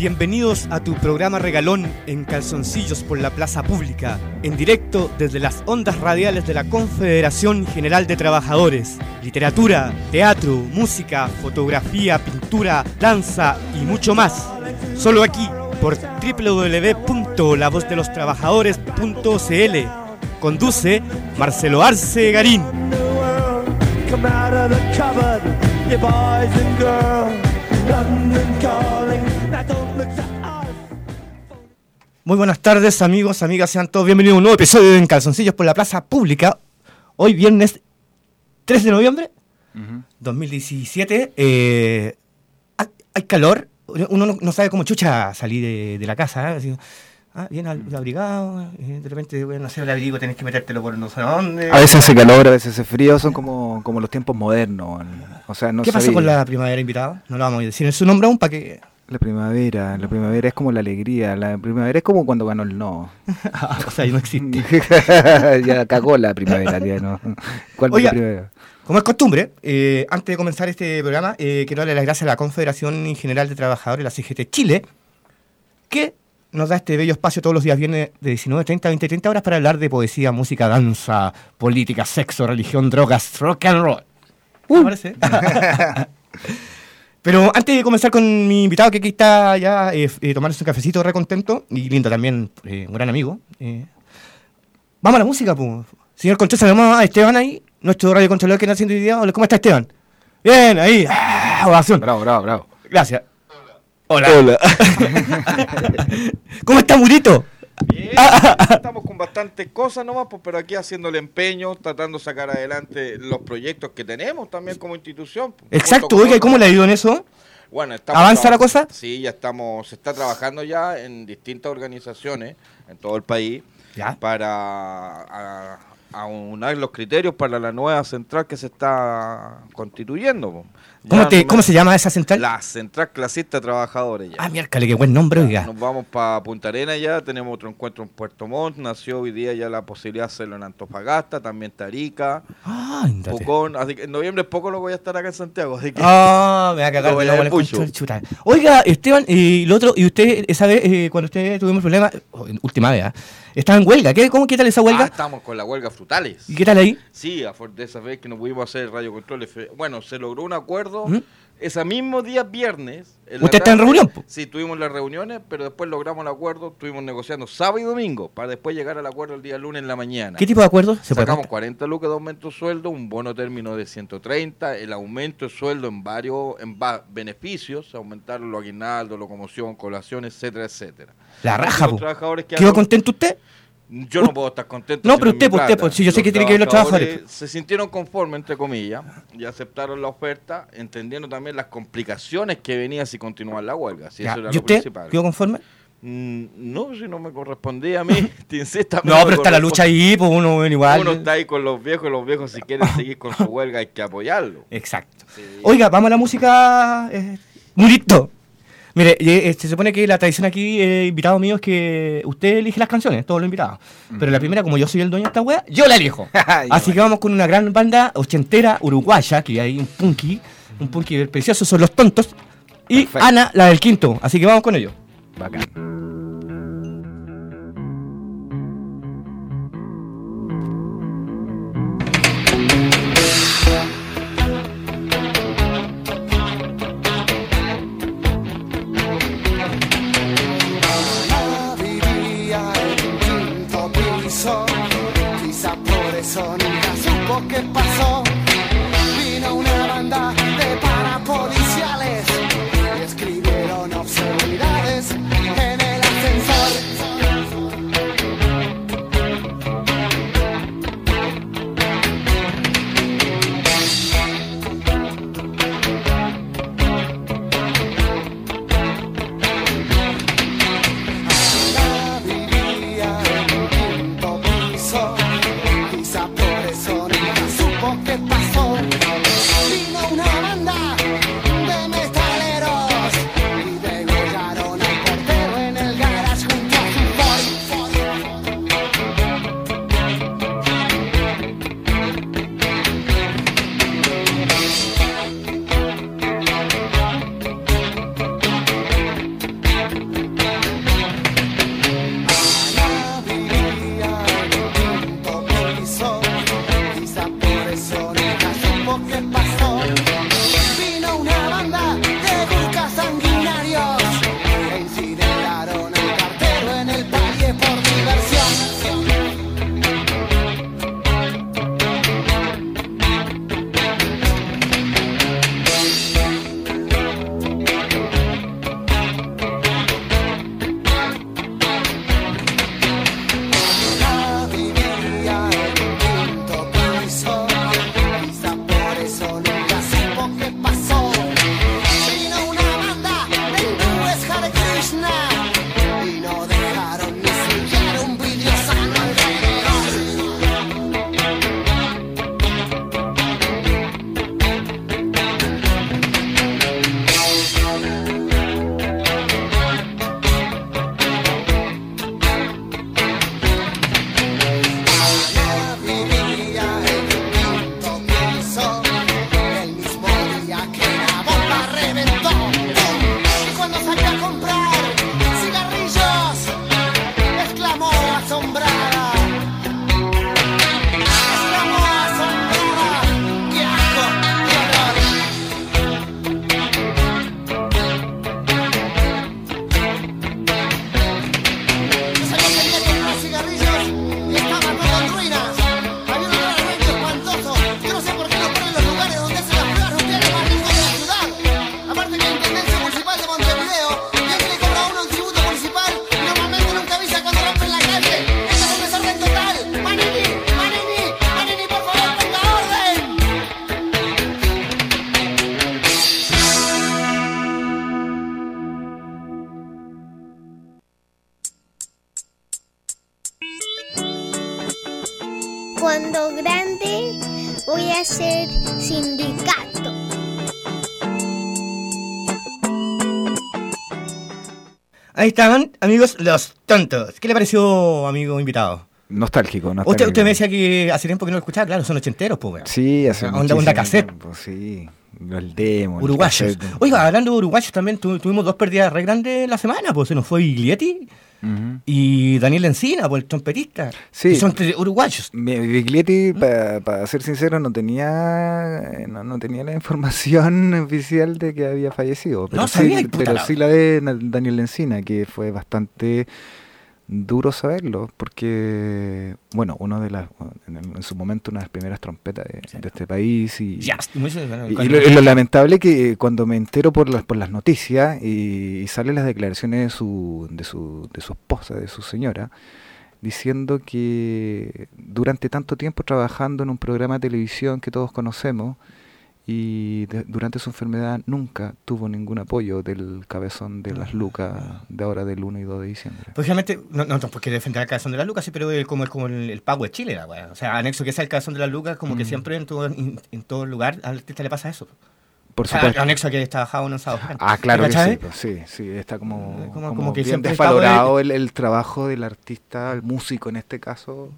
Bienvenidos a tu programa regalón en calzoncillos por la plaza pública, en directo desde las ondas radiales de la Confederación General de Trabajadores. Literatura, teatro, música, fotografía, pintura, danza y mucho más. Solo aquí por www.lavozdelostrabajadores.cl. Conduce Marcelo Arce Garín. Muy buenas tardes, amigos, amigas, sean todos bienvenidos a un nuevo episodio de En Calzoncillos por la Plaza Pública. Hoy viernes 3 de noviembre 2017. Hay calor, uno no sabe cómo chucha salir de la casa, ¿eh? Bien abrigado, de repente, no sé, el abrigo tenés que metértelo por no sé dónde. A veces hace calor, a veces hace frío, son como los tiempos modernos. O sea, no. ¿Qué pasó con la primavera, invitado? No lo vamos a decir en su nombre aún para que... La primavera es como la alegría, la primavera es como cuando ganó el no. O sea, no existe. Ya cagó la primavera, ya no. ¿Cuál es la primavera? Como es costumbre, antes de comenzar este programa, quiero darle las gracias a la Confederación General de Trabajadores, la CGT Chile, que nos da este bello espacio todos los días viernes de 19:30 a 20:30 horas para hablar de poesía, música, danza, política, sexo, religión, drogas, rock and roll. ¿Me parece? Pero antes de comenzar con mi invitado, que aquí está ya tomándose un cafecito re contento, y lindo también, un gran amigo, vamos a la música, pues. Señor Contreras, vamos a Esteban ahí, nuestro radiocontrolador que está haciendo hoy día. ¿Cómo está Esteban? Bien, ahí. Ovación. Bravo. Gracias. Hola. ¿Cómo está, Murito? Bien, estamos con bastantes cosas nomás, pues, pero aquí haciendo el empeño, tratando de sacar adelante los proyectos que tenemos también como institución. Exacto, oiga, ¿y cómo le ha ido en eso? Bueno, ¿Avanza la cosa? Sí, se está trabajando ya en distintas organizaciones en todo el país para aunar los criterios para la nueva central que se está constituyendo. ¿Cómo se llama esa central? La Central Clasista Trabajadores. Ya. Miércale, qué buen nombre, oiga. Nos vamos para Punta Arenas ya, tenemos otro encuentro en Puerto Montt, nació hoy día ya la posibilidad de hacerlo en Antofagasta, también Tarica, Pucón, así que en noviembre poco lo voy a estar acá en Santiago, así que... me va a cagar de chuta. Oiga, Esteban, y usted, esa vez, cuando usted tuvimos problemas, última vez, estaba en huelga, ¿qué tal esa huelga? Estamos con la huelga frutales. ¿Y qué tal ahí? Sí, de esa vez que no pudimos hacer radio control, bueno, se logró un acuerdo. Ese mismo día viernes. ¿Usted está en reunión? Sí, tuvimos las reuniones, pero después logramos el acuerdo, estuvimos negociando sábado y domingo, para después llegar al acuerdo el día lunes en la mañana. ¿Qué tipo de acuerdo? Sacamos 40 lucas de aumento de sueldo, un bono término de 130, el aumento de sueldo en varios beneficios, aumentaron los aguinaldos, locomoción, colación, etcétera. La raja, ¿quedó contento usted? Yo no puedo estar contento. No, pero usted, si yo sé que tiene que ver los trabajadores. Se sintieron conformes, entre comillas, y aceptaron la oferta, entendiendo también las complicaciones que venía si continuaba la huelga. Si eso era ¿Y usted quedó conforme? No, si no me correspondía a mí. No, pero está la lucha ahí, pues uno igual. Uno está ahí con los viejos, y los viejos si quieren seguir con su huelga hay que apoyarlo. Exacto. Sí. Oiga, vamos a la música. Murito. Mire, se supone que la tradición aquí, invitado mío, es que usted elige las canciones, todos los invitados. Pero la primera, como yo soy el dueño de esta wea, yo la elijo. Así que vamos con una gran banda ochentera uruguaya, que hay un punky precioso, son Los Tontos. Y perfecto. Ana, la del Quinto. Así que vamos con ellos. Bacán. ¿Qué pasó? Vino una banda de parapoliciales y escribieron obscenidades en el ascensor. Ana vivía en un quinto piso, quizá por eso ¿qué pasó? Vino una banda siendo grande voy a ser sindicato. Ahí estaban, amigos, los tontos. ¿Qué le pareció, amigo invitado? Nostálgico. Usted me decía que hace tiempo que no lo escuchaba, claro, son ochenteros, pues, weón. Sí, hace onda cassette. tiempo, sí, el demo. Uruguayos. Oiga, hablando de uruguayos también, tuvimos dos pérdidas re grandes en la semana, pues se nos fue Biglietti y Daniel Encina, pues el trompetista. Sí. Que son uruguayos. Biglietti, para ser sincero, no tenía la información oficial de que había fallecido. Pero No sabía, pero sí la de Daniel Encina, que fue bastante duro saberlo, porque, bueno, en su momento una de las primeras trompetas de este país, y lo lamentable que cuando me entero por las noticias y salen las declaraciones de su esposa, de su señora, diciendo que durante tanto tiempo trabajando en un programa de televisión que todos conocemos, y durante su enfermedad nunca tuvo ningún apoyo del cabezón de las lucas de ahora del 1 y 2 de diciembre. Pues realmente, no porque defender al cabezón de las lucas, sí, pero es como el pago de Chile, o sea, anexo que sea el cabezón de las lucas, como que siempre en todo lugar al artista le pasa eso. Por supuesto. Anexo a que está trabajado en un sábado. Claro que sí, está como que bien desvalorado el trabajo del artista, el músico en este caso.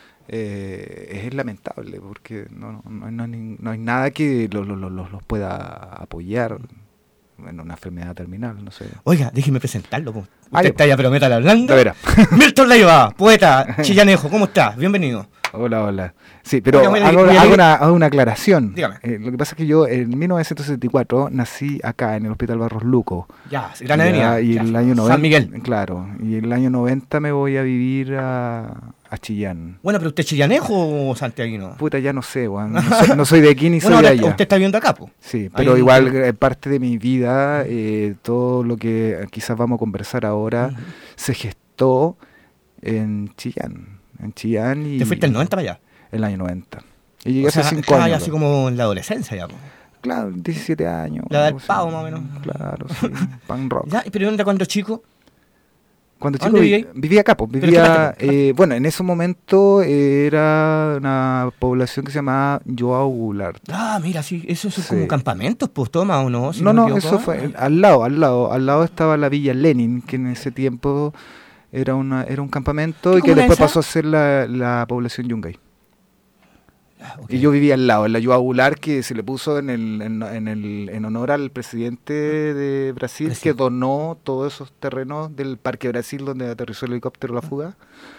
Es lamentable porque no hay nada que los pueda apoyar en una enfermedad terminal, no sé. Oiga, déjeme presentarlo. Usted está ya, pero métale hablando. A ver. Milton Leiva, poeta chillanejo, ¿cómo estás? Bienvenido. Hola. Sí, pero hago una aclaración. Dígame. Lo que pasa es que yo en 1974 nací acá en el Hospital Barros Luco. Ya, Gran Avenida. Y el año 90, San Miguel. Claro, y el año 90 me voy a vivir a Chillán. Bueno, pero ¿usted es chillanejo o santiaguino? Puta, ya no sé, Juan. No soy de aquí ni soy de allá. Usted está viviendo acá, po. Sí, pero igual parte de mi vida, todo lo que quizás vamos a conversar ahora, se gestó en Chillán. Y... ¿Te fuiste el 90 para allá? El año 90. Y llegué hace 5 años. Ya así como en la adolescencia ya, po. Claro, 17 años. La del pavo, más o menos. Claro, sí. Punk rock. Ya, ¿pero dónde cuando chico? Cuando chico vivía acá, pues, bueno, en ese momento era una población que se llamaba Joao Goulart. Mira, sí, eso son como campamentos, pues, toma o no. No, eso fue al lado estaba la Villa Lenin, que en ese tiempo era un campamento y que después pasó a ser la población Yungay. Okay. Y yo vivía al lado, en la Joao Goulart, que se le puso en honor al presidente de Brasil, que donó todos esos terrenos del Parque Brasil, donde aterrizó el helicóptero La Fuga,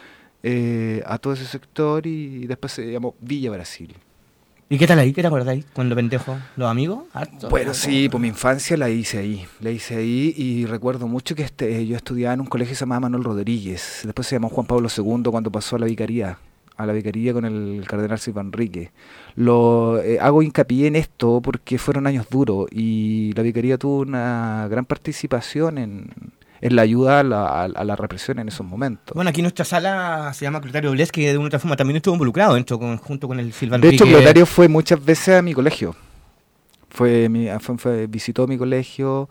a todo ese sector, y después se llamó Villa Brasil. ¿Y qué tal ahí? ¿Qué te acordáis cuando pendejo? ¿Los amigos? Bueno, sí, pues mi infancia la hice ahí y recuerdo mucho que yo estudiaba en un colegio que se llamaba Manuel Rodríguez, después se llamó Juan Pablo II cuando pasó a la vicaría con el cardenal Silva Enrique. Hago hincapié en esto porque fueron años duros y la vicaría tuvo una gran participación en la ayuda a la represión en esos momentos. Bueno, aquí nuestra sala se llama Clotario Bles, que de una otra forma también estuvo involucrado junto con el Silva Enrique. De hecho, Clotario fue muchas veces a mi colegio. Visitó mi colegio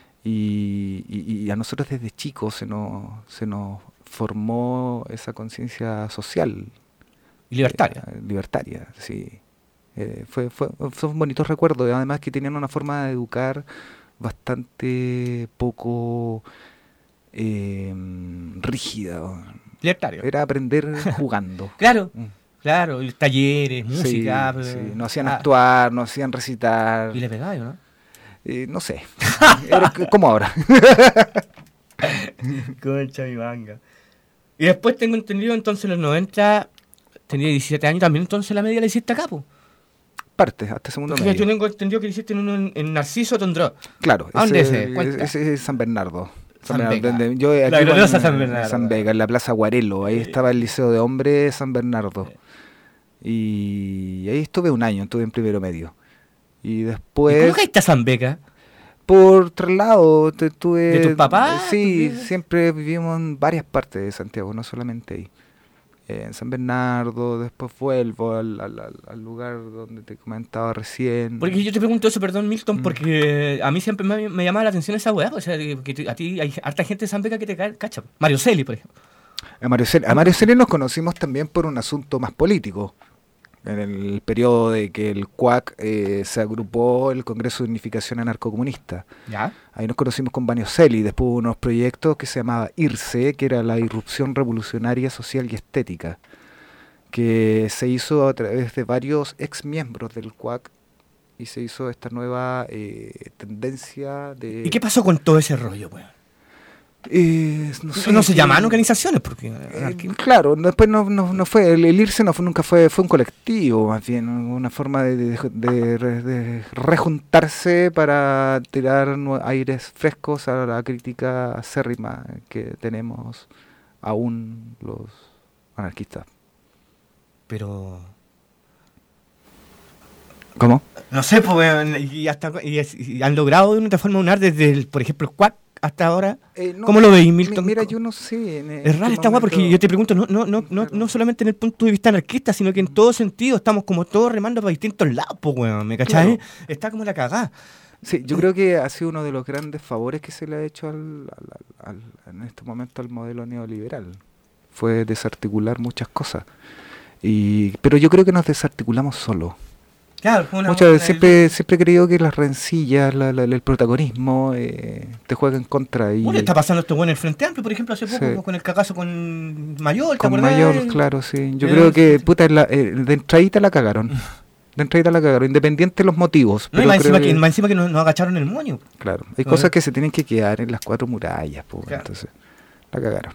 y a nosotros desde chicos se nos formó esa conciencia social. Libertaria, sí. Son bonitos recuerdos, además que tenían una forma de educar bastante poco rígida. Libertario. Era aprender jugando. Claro, talleres, música. Sí, no hacían actuar, no hacían recitar. ¿Y le pegaba, no? No sé, era como ahora. Concha mi manga. Y después tengo entendido, entonces en los 90... Tenía 17 años también, entonces la media la hiciste acá, po. Parte, hasta segundo medio. Yo tengo entendido que hiciste en Narciso Tondró. Claro. ¿A dónde ese es San Bernardo. San Vega. La gloriosa San Bernardo. San Vega, en la Plaza Guarelo. Ahí estaba el Liceo de Hombres San Bernardo. Y ahí estuve un año, estuve en primero medio. Y después... ¿Y cómo caíste a San Vega? Por traslado. ¿De tus papás? Sí, siempre vivimos en varias partes de Santiago, no solamente ahí. En San Bernardo, después vuelvo al lugar donde te comentaba recién. Porque yo te pregunto eso, perdón, Milton, porque a mí siempre me llama la atención esa weá, o sea, que a ti hay harta gente de San Vega que te cacha. Mario Celi, por ejemplo. A Mario Celi nos conocimos también por un asunto más político, en el periodo de que el CUAC se agrupó el Congreso de Unificación Anarcocomunista. ¿Ya? Ahí nos conocimos con Baniochelli, después hubo unos proyectos que se llamaba IRSE, que era la Irrupción Revolucionaria Social y Estética, que se hizo a través de varios ex miembros del CUAC y se hizo esta nueva tendencia de... ¿Y qué pasó con todo ese rollo, weón? No se llamaban organizaciones porque claro, después no fue el IRSE, nunca fue un colectivo, más bien una forma de rejuntarse para tirar aires frescos a la crítica acérrima que tenemos aún los anarquistas. Pero ¿cómo? no sé, pues, y han logrado de una forma unar desde por ejemplo el CUAC hasta ahora. ¿Cómo lo veis, Milton? Mira, yo no sé. Es raro esta guay porque yo te pregunto, no solamente en el punto de vista anarquista, sino que en todo sentido estamos como todos remando para distintos lados, pues, weón, ¿me cachai? Claro. Está como la cagada. Sí, yo creo que ha sido uno de los grandes favores que se le ha hecho en este momento al modelo neoliberal. Fue desarticular muchas cosas. Pero yo creo que nos desarticulamos solos. Claro, siempre he creído que las rencillas, el protagonismo te juega en contra. Bueno, está pasando esto bueno en el Frente Amplio, por ejemplo, hace poco con el cagazo con Mayor. Con Mayor, claro, sí. Yo creo que de entradita la cagaron. Independiente de los motivos. No, más encima que nos agacharon el moño. Claro, hay cosas que se tienen que quedar en las 4 murallas, pues, claro. Entonces la cagaron.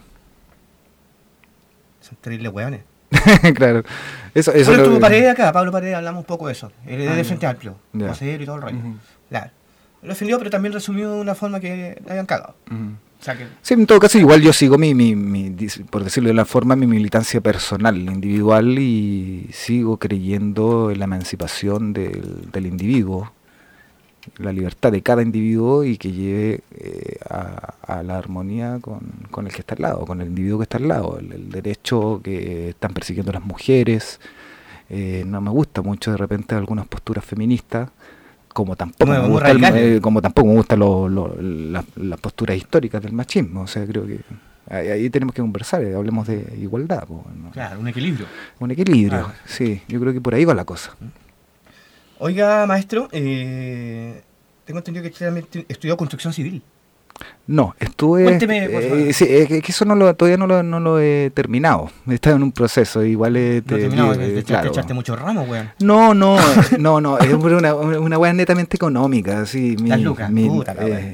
Son terribles hueones. Claro. Eso Pablo Paredes acá, Pablo Paredes, hablamos un poco de eso. El de Frente Amplio, vocero y todo el rollo. Claro. Lo defendió, pero también resumió de una forma que le hayan cagado. O sea que... Sí, en todo caso, igual yo sigo por decirlo de una forma, mi militancia personal, individual, y sigo creyendo en la emancipación del individuo, la libertad de cada individuo y que lleve a la armonía con el que está al lado, con el individuo que está al lado, el derecho que están persiguiendo las mujeres. No me gusta mucho de repente algunas posturas feministas, como tampoco me gustan las posturas históricas del machismo. O sea, creo que ahí tenemos que conversar, hablemos de igualdad. ¿No? Claro, un equilibrio. Un equilibrio, claro. Sí, yo creo que por ahí va la cosa. Oiga, maestro, tengo entendido que usted también estudió construcción civil. No, estuve... Cuénteme, por favor. Sí, que eso todavía no lo he terminado. Está en un proceso, igual... ¿Te echaste muchos ramos, weón? No, es una weá netamente económica, sí. Las lucas, puta la weá.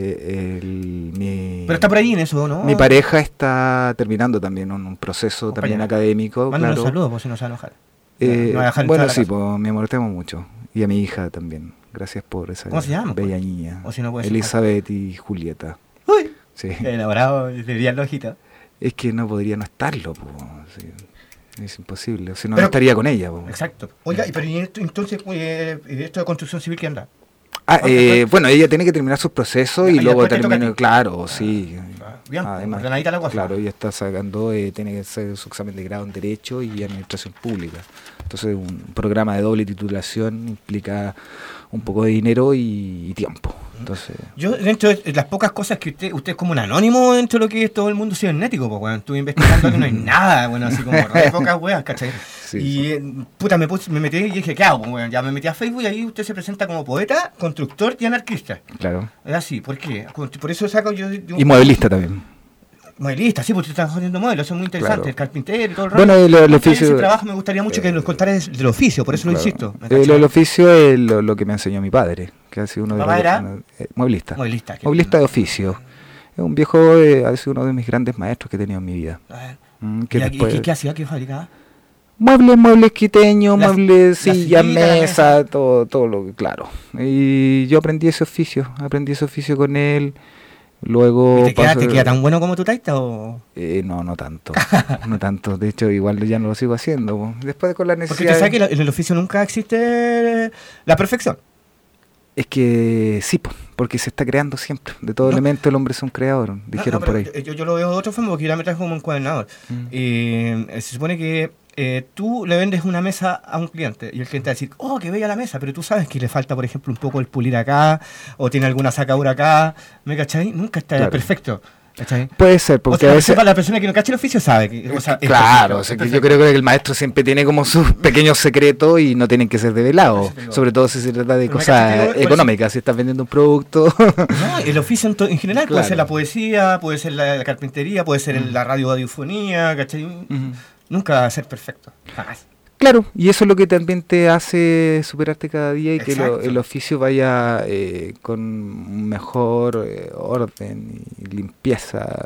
Pero está por ahí en eso, ¿no? Mi pareja está terminando también un proceso también académico. Mándale claro. un saludo, por si no se va a enojar. Bueno, sí, pues me amortemos mucho. Y a mi hija también. Gracias por esa bella niña. O si no Elizabeth y Julieta. Uy, sí. Elaborado, debería el ojito. Es que no podría no estarlo, pues. Sí. Es imposible. Si no, no estaría con ella. Po. Exacto. Oiga, pero ¿y entonces esto de construcción civil qué anda? Bueno, ella tiene que terminar sus procesos y luego termina, claro, sí. Bien, además, ordenadita la cosa. Claro, ella está sacando, tiene que hacer su examen de grado en Derecho y Administración Pública. Entonces, un programa de doble titulación implica un poco de dinero y tiempo. Entonces, yo, dentro de las pocas cosas que usted es como un anónimo dentro de lo que es todo el mundo cibernético, pues, bueno, estuve investigando que no hay nada, bueno, así como re pocas weas, ¿cachai? Sí, y me metí y dije, ¿qué hago? Bueno, ya me metí a Facebook y ahí usted se presenta como poeta, constructor y anarquista. Claro. Es así, ¿por qué? Por eso saco yo... Y modelista también. Modelista, sí, porque usted está haciendo modelos, eso es muy interesante, claro. El carpintero y todo el rato. Bueno, el oficio... Ese trabajo me gustaría mucho que nos contara del oficio, por eso lo insisto. El oficio es lo que me enseñó mi padre, que ha sido uno de los... Modelista. Modelista de oficio. Es un viejo, ha sido uno de mis grandes maestros que he tenido en mi vida. ¿Qué hacía? ¿Qué fabricaba? Muebles quiteños, muebles, sillas, mesa, todo lo que, claro. Y yo aprendí ese oficio con él. Luego ¿Te queda tan bueno como tu taita o...? No tanto. No tanto. De hecho, igual ya no lo sigo haciendo. Después con la necesidad... Porque usted sabe que en el oficio nunca existe la perfección. Es que sí, porque se está creando siempre. De todo elemento el hombre es un creador, dijeron por ahí. Yo lo veo de otra forma porque ya me traje como encuadernador. Se supone que tú le vendes una mesa a un cliente y el cliente va a decir, oh, qué bella la mesa, pero tú sabes que le falta, por ejemplo, un poco el pulir acá o tiene alguna sacadura acá, ¿me cachai? Nunca está perfecto. ¿Cachai? Puede ser, porque a veces... Para la persona que no cacha el oficio sabe. Que, o sea, es claro, perfecto, o sea, es que yo perfecto. creo que el maestro siempre tiene como sus pequeños secretos y no tienen que ser develados, sobre todo si se trata de Pero me cosas caché, por económicas, si estás vendiendo un producto. No, el oficio en general Claro. puede ser la poesía, puede ser la carpintería, puede ser la radiofonía, ¿cachai? Nunca va a ser perfecto, jamás. Claro, y eso es lo que también te hace superarte cada día y que Exacto. el oficio vaya con un mejor orden y limpieza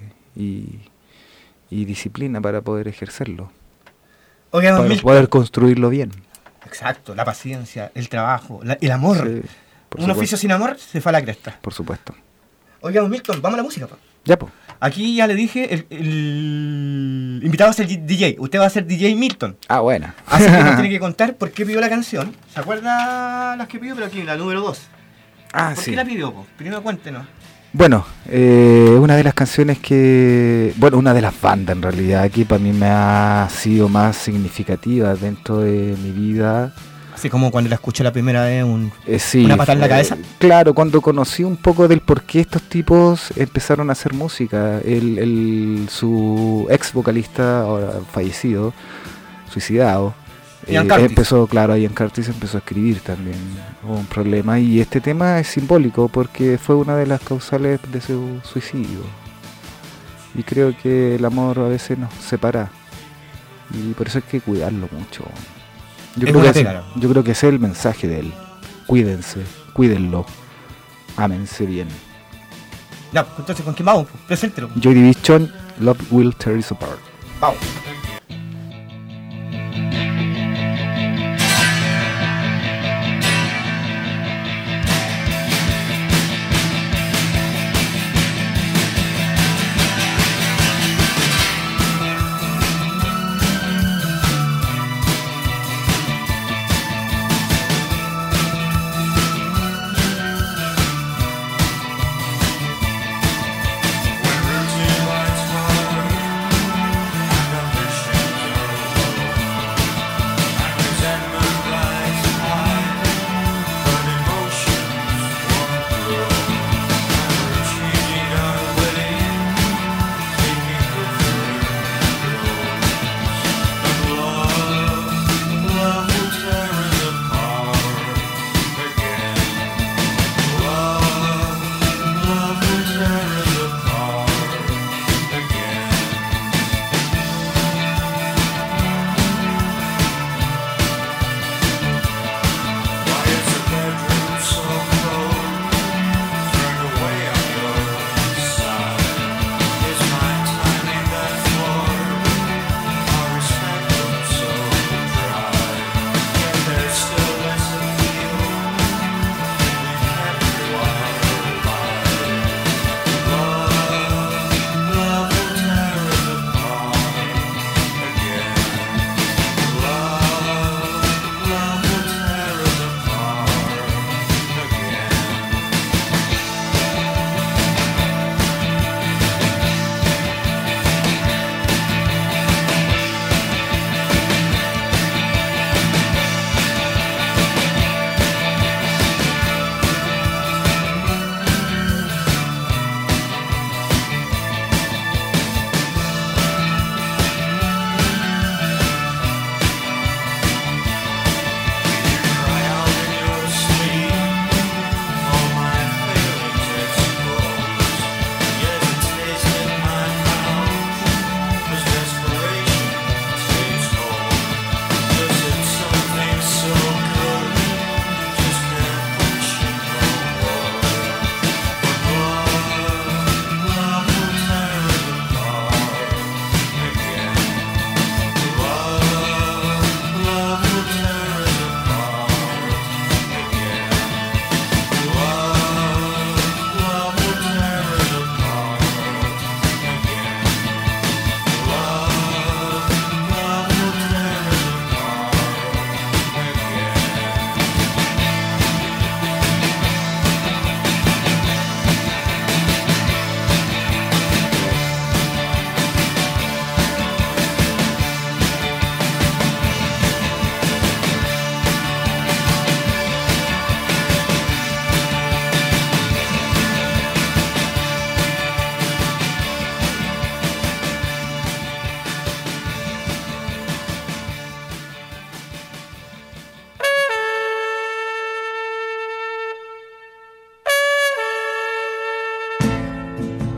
y disciplina para poder ejercerlo, Oiga, don para Milton. poder construirlo bien. Exacto, la paciencia, el trabajo, el amor. Sí, por Un supuesto, oficio sin amor se fue a la cresta. por supuesto. Oiga, don Milton, vamos a la música, pa. Ya, pues. Aquí ya le dije, el invitado es el DJ. Usted va a ser DJ Milton. Ah, buena. Así que nos tiene que contar por qué pidió la canción. ¿Se acuerda las que pidió? Pero aquí, la número 2. Ah, ¿Por sí. qué la pidió, po? Primero cuéntenos. Bueno, una de las canciones que... Bueno, una de las bandas en realidad que para mí me ha sido más significativa dentro de mi vida. Así como cuando la escuché la primera vez, Sí, una patada en la cabeza. Claro, cuando conocí un poco del por qué estos tipos empezaron a hacer música. Su ex vocalista, ahora fallecido, suicidado, Ian Curtis. empezó, claro, Ian Curtis empezó a escribir también. Hubo un problema y este tema es simbólico porque fue una de las causales de su suicidio. Y creo que el amor a veces nos separa y por eso hay que cuidarlo mucho. Yo creo que ese es el mensaje de él. Cuídense, cuídenlo, ámense bien. Ya, pues, entonces, ¿con quién vamos? Preséntelo. Joy Division, Love Will Tear Us Apart. Vamos. When routine lights run, and ambition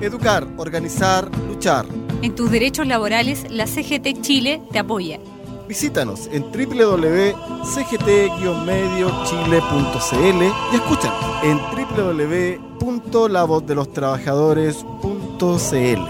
Educar, organizar, luchar. En tus derechos laborales, la CGT Chile te apoya. Visítanos en www.cgt-mediochile.cl y escúchanos en www.lavozdelostrabajadores.cl.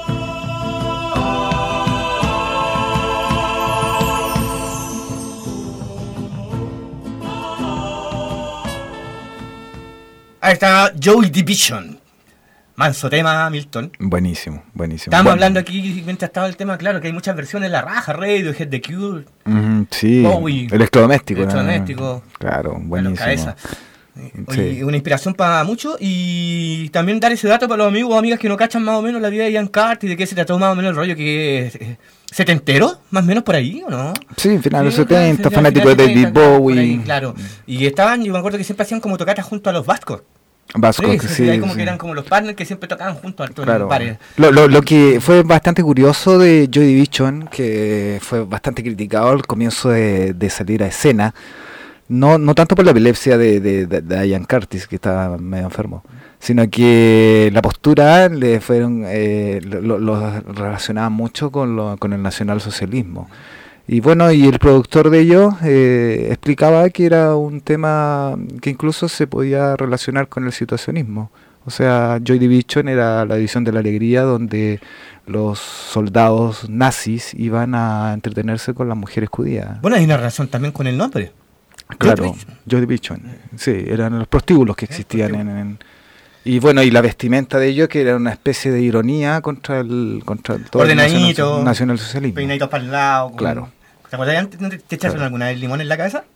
Ahí está Joy Division. Manso tema, Milton. Buenísimo. Estábamos hablando aquí, mientras estaba el tema, claro, que hay muchas versiones de la raja, Radiohead, The Cure. Sí, Bowie, electrodoméstico. Claro, buenísimo. Cabeza. Sí. Una inspiración para muchos, y también dar ese dato para los amigos o amigas que no cachan más o menos la vida de Ian Carter y de qué se trató más o menos el rollo, que setentero, más o menos por ahí, ¿o no? Sí, final de los 70, fanático de David Bowie. Ahí, claro. Y estaban, yo me acuerdo que siempre hacían como tocatas junto a los Vascos. Sí. Ahí como que eran como los partners que siempre tocaban juntos. Claro. Lo que fue bastante curioso de Joy Division, que fue bastante criticado al comienzo de salir a escena, no tanto por la epilepsia de Ian Curtis, que estaba medio enfermo, sino que la postura le fueron lo relacionaban mucho con el nacionalsocialismo. Y bueno, y el productor de ellos explicaba que era un tema que incluso se podía relacionar con el situacionismo. O sea, Joy Division era la división de la alegría, donde los soldados nazis iban a entretenerse con las mujeres judías. Bueno, hay una relación también con el nombre. Claro, Joy Division. Sí, eran los prostíbulos que existían y bueno, y la vestimenta de ellos, que era una especie de ironía contra todo ordenadito, el nacionalsocialismo. Peinadito para el lado. Claro. ¿Te acuerdas antes? ¿No te echaron alguna vez limón en la cabeza?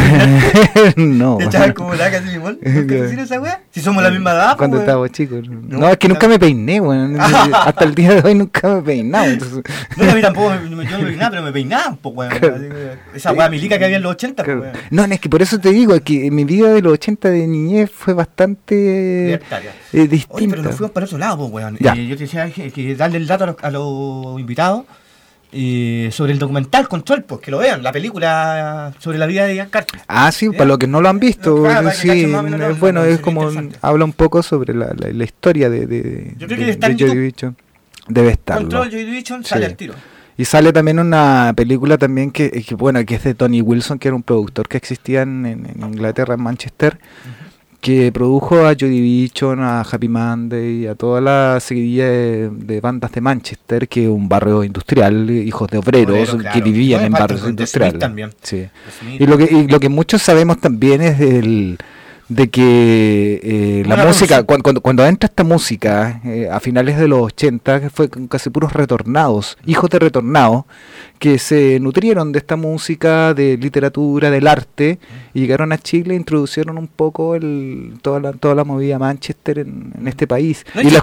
No. ¿Te echaban como lacas de limón? ¿Nunca te hicieron esa weá? Si somos la misma edad. Cuando estábamos chicos. No, es que nunca me peiné, weón. Hasta el día de hoy nunca me he peinado. Entonces... No, a mí tampoco yo no me peinaba, pero me peinaban, pues, weón. Esa weá milica que había en los 80, pues, weón. No, es que por eso te digo, que mi vida de los 80 de niñez fue bastante distinta. Oye, pero nos fuimos para otro lado, pues, weón. Yo te decía que darle el dato a los invitados. Sobre el documental Control, pues que lo vean, la película sobre la vida de Ian Carter. Sí, para los que no lo han visto, claro, sí, bueno, es como habla un poco sobre la historia de Joy Division. Debe estar. Control, Joy Division, sale al tiro. Y sale también una película también que es de Tony Wilson, que era un productor que existía en Inglaterra, en Manchester, que produjo a Joy Division, a Happy Monday, a toda la seguidilla de bandas de Manchester, que es un barrio industrial, hijos de obreros que vivían en barrios industriales. Sí. Y lo que muchos sabemos también es de que la música, cuando entra esta música a finales de los 80, fue con casi puros retornados, hijos de retornados, que se nutrieron de esta música, de literatura, del arte, y llegaron a Chile e introducieron un poco toda la movida Manchester en este país. No, y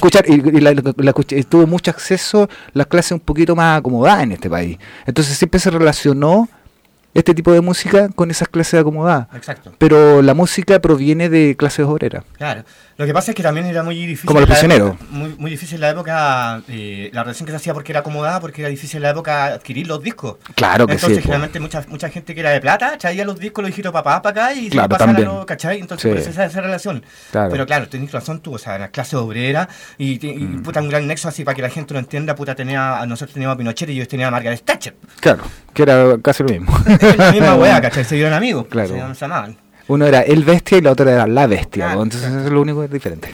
tuvo mucho acceso las clases un poquito más acomodadas en este país. Entonces siempre se relacionó este tipo de música con esas clases acomodadas. Exacto. Pero la música proviene de clases obreras. Claro. Lo que pasa es que también era muy difícil. Como los prisioneros. Muy difícil en la época, la relación que se hacía porque era acomodada, porque era difícil en la época adquirir los discos. Claro que entonces, sí. Entonces, generalmente mucha gente que era de plata traía los discos, los hijitos papá para acá y claro, se pasaban también. a los, ¿cachai? Entonces, por eso esa relación. Claro. Pero claro, tenés razón tú, o sea, la clase obrera y puta, un gran nexo así para que la gente lo entienda, puta, nosotros teníamos a Pinochet y ellos tenían a Margaret Thatcher. Claro, que era casi lo mismo. La misma weá, ¿cachai? Se dieron amigos, claro. Se amaban. Uno era el bestia y la otra era la bestia, claro, entonces eso es lo único que es diferente.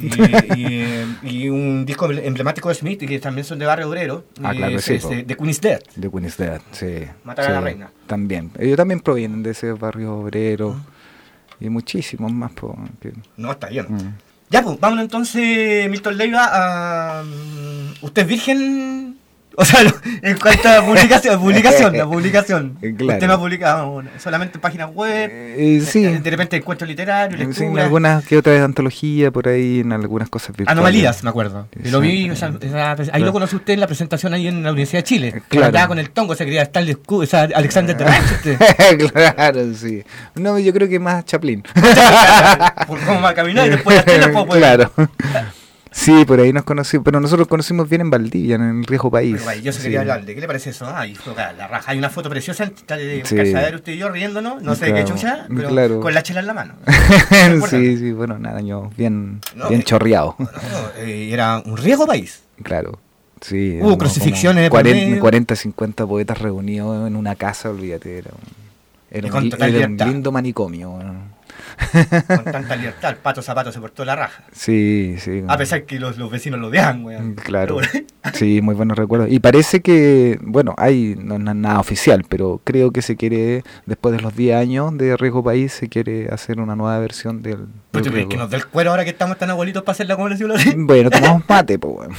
Y un disco emblemático de Smith, que también son de barrio obrero, claro, sí, The Queen is Dead. The Queen is Dead, sí. Matar a la reina. También. Ellos también provienen de ese barrio obrero y muchísimos más. No, está bien. Ya, pues, vámonos entonces, Milton Leiva, a... ¿Usted es virgen? O sea, en cuanto a publicación. Claro. Usted no ha publicado solamente en páginas web, sí. De repente encuentros literarios, lecturas. Sí, en algunas que otras antologías por ahí, en algunas cosas virtuales. Anomalías, me acuerdo. Sí. Lo vi, ahí lo conoció usted en la presentación ahí en la Universidad de Chile. Claro. Andaba con el tongo, se quería estar Alexander de Ranch. Claro, sí. No, yo creo que más Chaplin. Por cómo va a caminar y después las telas, pues. Claro. Sí, por ahí nos conocimos, pero nosotros conocimos bien en Valdivia, en el Riesgo País. Pero, vaya, yo se Sí. quería hablar de qué le parece eso. Ahí fue acá, la raja. Hay una foto preciosa, está de Sí. Cazadero, usted y yo riéndonos, no sé de qué Claro, chucha, pero claro. con la chela en la mano. Sí, sí, bueno, nada, yo bien, No, bien chorreado. No, era un riesgo país. Claro. Sí, Hubo crucifixiones de por 40, medio. 50 poetas reunidos en una casa, olvídate, era Y con un, total era un libertad. lindo manicomio. Bueno. Con tanta libertad, el Pato Zapato se portó la raja. Sí, sí. A pesar que los vecinos lo odiaban, weón. Claro, Pero bueno. sí, muy buenos recuerdos. Y parece que, bueno, no es nada oficial, pero creo que se quiere, después de los 10 años de Riesgo País, se quiere hacer una nueva versión del ¿Pero tú crees Riesgo. que nos dé el cuero ahora que estamos tan abuelitos para hacerla como le decimos? Bueno, tomamos mate, pues, bueno.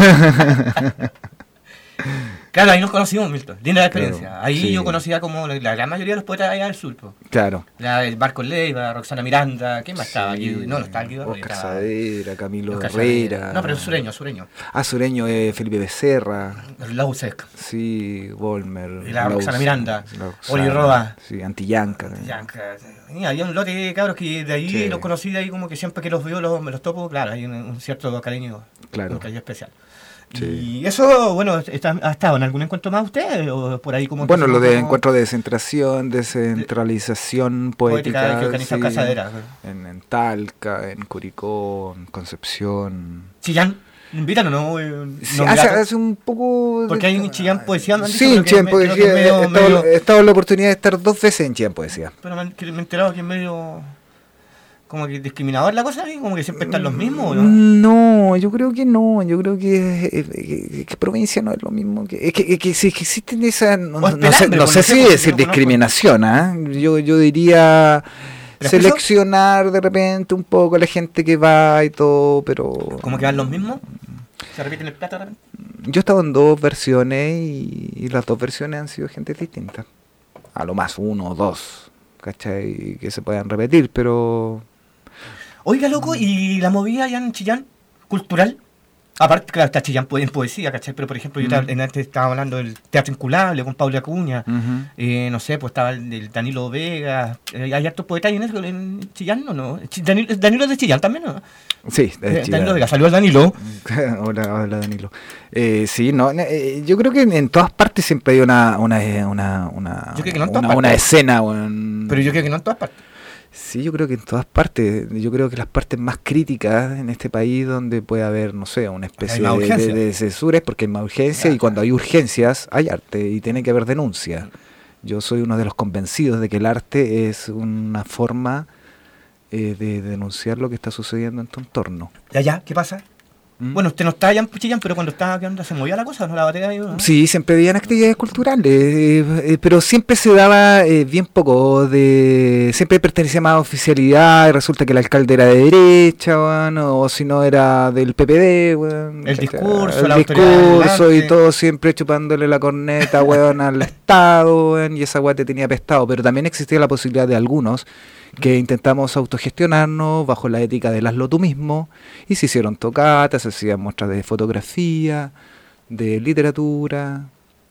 Claro, ahí nos conocimos, Milton. Linda la experiencia. Claro, Ahí sí. yo conocía como la gran mayoría de los poetas allá del sur. Po. Claro. El Marco Leiva, Roxana Miranda, ¿quién más estaba aquí? No estaba aquí. Oscar Saavedra, Camilo Oscar Herrera. Saavedra. No, pero es sureño. Ah, sureño, Felipe Becerra. La UCEC. Sí, Volmer. Y la Roxana Miranda. la Oli Roxana, Roa. Sí, Antillanca. Y había un lote de cabros que de ahí Sí. los conocí, de ahí como que siempre que los veo me los topo, claro, hay un cierto cariño, Claro. un cariño especial. Sí. Y eso, bueno, ¿ha estado en algún encuentro más usted? ¿O por ahí como Bueno, lo de como encuentro de descentralización poética, que organiza sí, Cazadera? en Talca, en Curicó, en Concepción. ¿Chillán? ¿Invitan o no? Sí, ¿No hace, grato? hace un poco... Porque hay un Chillán Poesía, me han dicho, Sí, pero en que Chillán creo que Poesía. medio- He estado en la oportunidad de estar 2 veces en Chillán Poesía. pero me he enterado que es medio como que discriminador la cosa, como que siempre están los mismos, ¿o no? No, yo creo que no. Yo creo que provincia no es lo mismo. Que si existen esas... No, O es no sé, pelambre, no pues, sé no sé, si porque decir yo conozco- discriminación. ¿Ah? Yo diría ¿Pero es seleccionar de repente un poco a la gente que va y todo, pero... ¿Como que van los mismos? ¿Se repiten el plato de repente? Yo he estado en 2 versiones y las 2 versiones han sido gente distinta. A lo más 1 o 2, ¿cachai? Que se puedan repetir, pero... Oiga, loco, ¿y la movida allá en Chillán? ¿Cultural? Aparte, claro, está Chillán en poesía, ¿cachai? Pero, por ejemplo, yo antes estaba hablando del teatro inculable con Pablo Acuña. No sé, pues estaba el Danilo Vega. ¿Hay hartos poetas en, eso, en Chillán o no? Danilo es de Chillán también, ¿no? Sí, Danilo Vega, salió al Danilo. Hola Danilo. Sí, no, yo creo que en todas partes siempre hay una Yo creo que no en todas una partes. escena. Pero yo creo que no en todas partes. Sí, yo creo que en todas partes. Yo creo que las partes más críticas en este país donde puede haber, no sé, una especie más urgencia. de censura es porque hay más urgencia Claro. y cuando hay urgencias hay arte y tiene que haber denuncia. Yo soy uno de los convencidos de que el arte es una forma de denunciar lo que está sucediendo en tu entorno. Ya, ¿qué pasa? Bueno, usted no está allá en Chillán, pero cuando estaba, ¿qué onda? ¿Se movía la cosa? ¿No la batalla ahí? ¿No? Sí, siempre habían actividades culturales, pero siempre se daba bien poco, siempre pertenecía más a oficialidad, y resulta que el alcalde era de derecha, bueno, o si no era del PPD, bueno, El discurso, el la autoridad discurso y delante. todo siempre chupándole la corneta, weón, al Estado, weón, y esa weá te tenía pestado, pero también existía la posibilidad de algunos que intentamos autogestionarnos bajo la ética del hazlo tú mismo, y se hicieron tocatas, se hacían muestras de fotografía, de literatura,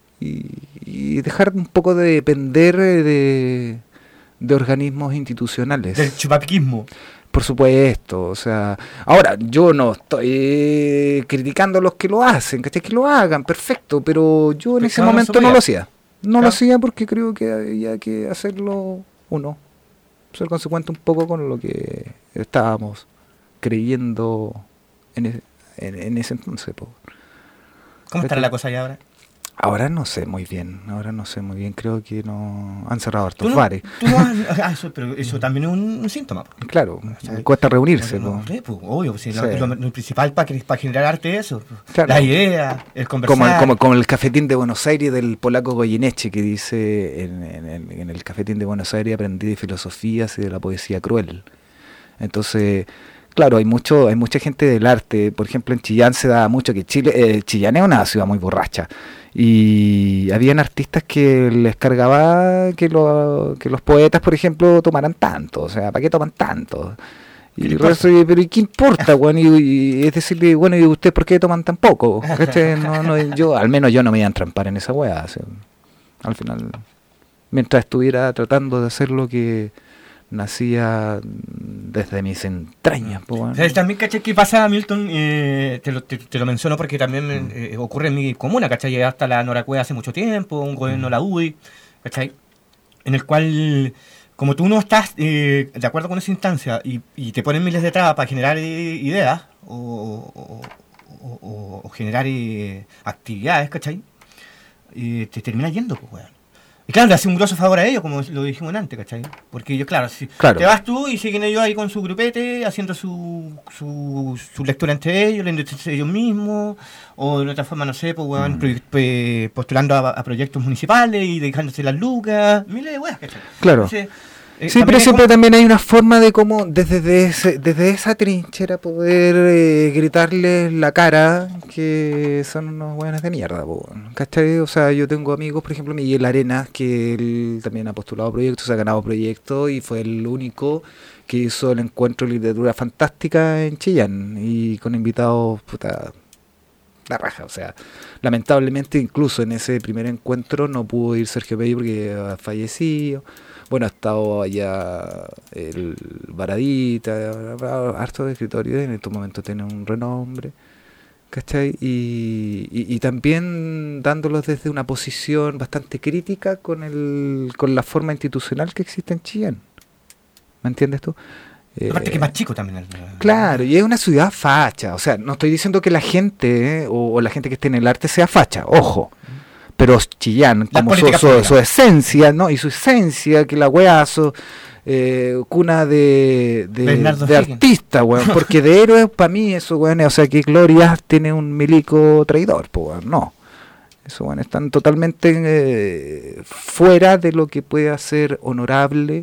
y dejar un poco de depender de organismos institucionales. Del chupapiquismo. Por supuesto, o sea, ahora yo no estoy criticando a los que lo hacen, ¿cachai? Que lo hagan, perfecto, pero yo en Pero ese cada uno momento su no vida. lo hacía. No Claro. lo hacía porque creo que había que hacerlo uno. Ser consecuente un poco con lo que estábamos creyendo en ese entonces. Po. ¿Cómo estará la cosa allá ahora? Ahora no sé muy bien, creo que no han cerrado ¿Tú hartos no- bares. tú no has- pero eso también es un síntoma. Po. Claro, ¿Sabes? cuesta reunirse. No, po. pues, obvio, pues, Sí. lo principal para generar arte es eso. Claro. La idea, el conversar. Como el cafetín de Buenos Aires del polaco Goyeneche, que dice en el cafetín de Buenos Aires aprendí de filosofías y de la poesía cruel. Entonces, claro, hay mucha gente del arte. Por ejemplo, en Chillán se da mucho que Chillán es una ciudad muy borracha. Y habían artistas que les cargaba que los poetas, por ejemplo, tomaran tanto. O sea, ¿para qué toman tanto? Y pero ¿y qué importa, weón? Y es decirle, bueno, ¿y ustedes por qué toman tan poco? Al menos yo no me iba a entrampar en esa weá. O sea, al final, mientras estuviera tratando de hacer lo que nacía desde mis entrañas. Po, weón. ¿Sabes también, cachai, qué pasa, Milton? Te lo menciono porque también ocurre en mi comuna, cachai, llegué hasta la Noracue hace mucho tiempo, un gobierno de la UDI, cachai, en el cual, como tú no estás de acuerdo con esa instancia y te ponen miles de trabas para generar ideas o generar actividades, cachai, te terminas yendo, pues, weón. Y claro, le hace un grosso favor a ellos, como lo dijimos antes, ¿cachai? Porque ellos, claro, si te vas tú y siguen ellos ahí con su grupete, haciendo su lectura entre ellos, leyendo entre ellos mismos, o de otra forma, no sé, pues, weón, postulando a proyectos municipales y dejándose las lucas, miles de weas, ¿cachai? Claro. Entonces, sí, pero siempre también hay una forma de cómo desde esa trinchera poder gritarles la cara que son unos buenos de mierda, ¿cachai? O sea, yo tengo amigos, por ejemplo, Miguel Arenas, que él también ha postulado proyectos, se ha ganado proyectos y fue el único que hizo el encuentro de literatura fantástica en Chillán y con invitados, puta, la raja. O sea, lamentablemente incluso en ese primer encuentro no pudo ir Sergio Pelli porque ha fallecido. Bueno, ha estado allá el Baradita, harto de escritorio, en estos momentos tiene un renombre, ¿cachai? Y también dándolos desde una posición bastante crítica con la forma institucional que existe en Chillán. ¿Me entiendes tú? Aparte que es más chico también. Claro, y es una ciudad facha. O sea, no estoy diciendo que la gente o la gente que esté en el arte sea facha, ojo. Pero Chillán, como su esencia, ¿no? Y su esencia, que la weá, cuna de artista, weón. Porque de héroes, para mí, eso, weón, o sea, que Gloria tiene un milico traidor, pues, weón, no. Eso, weón, están totalmente fuera de lo que puede ser honorable.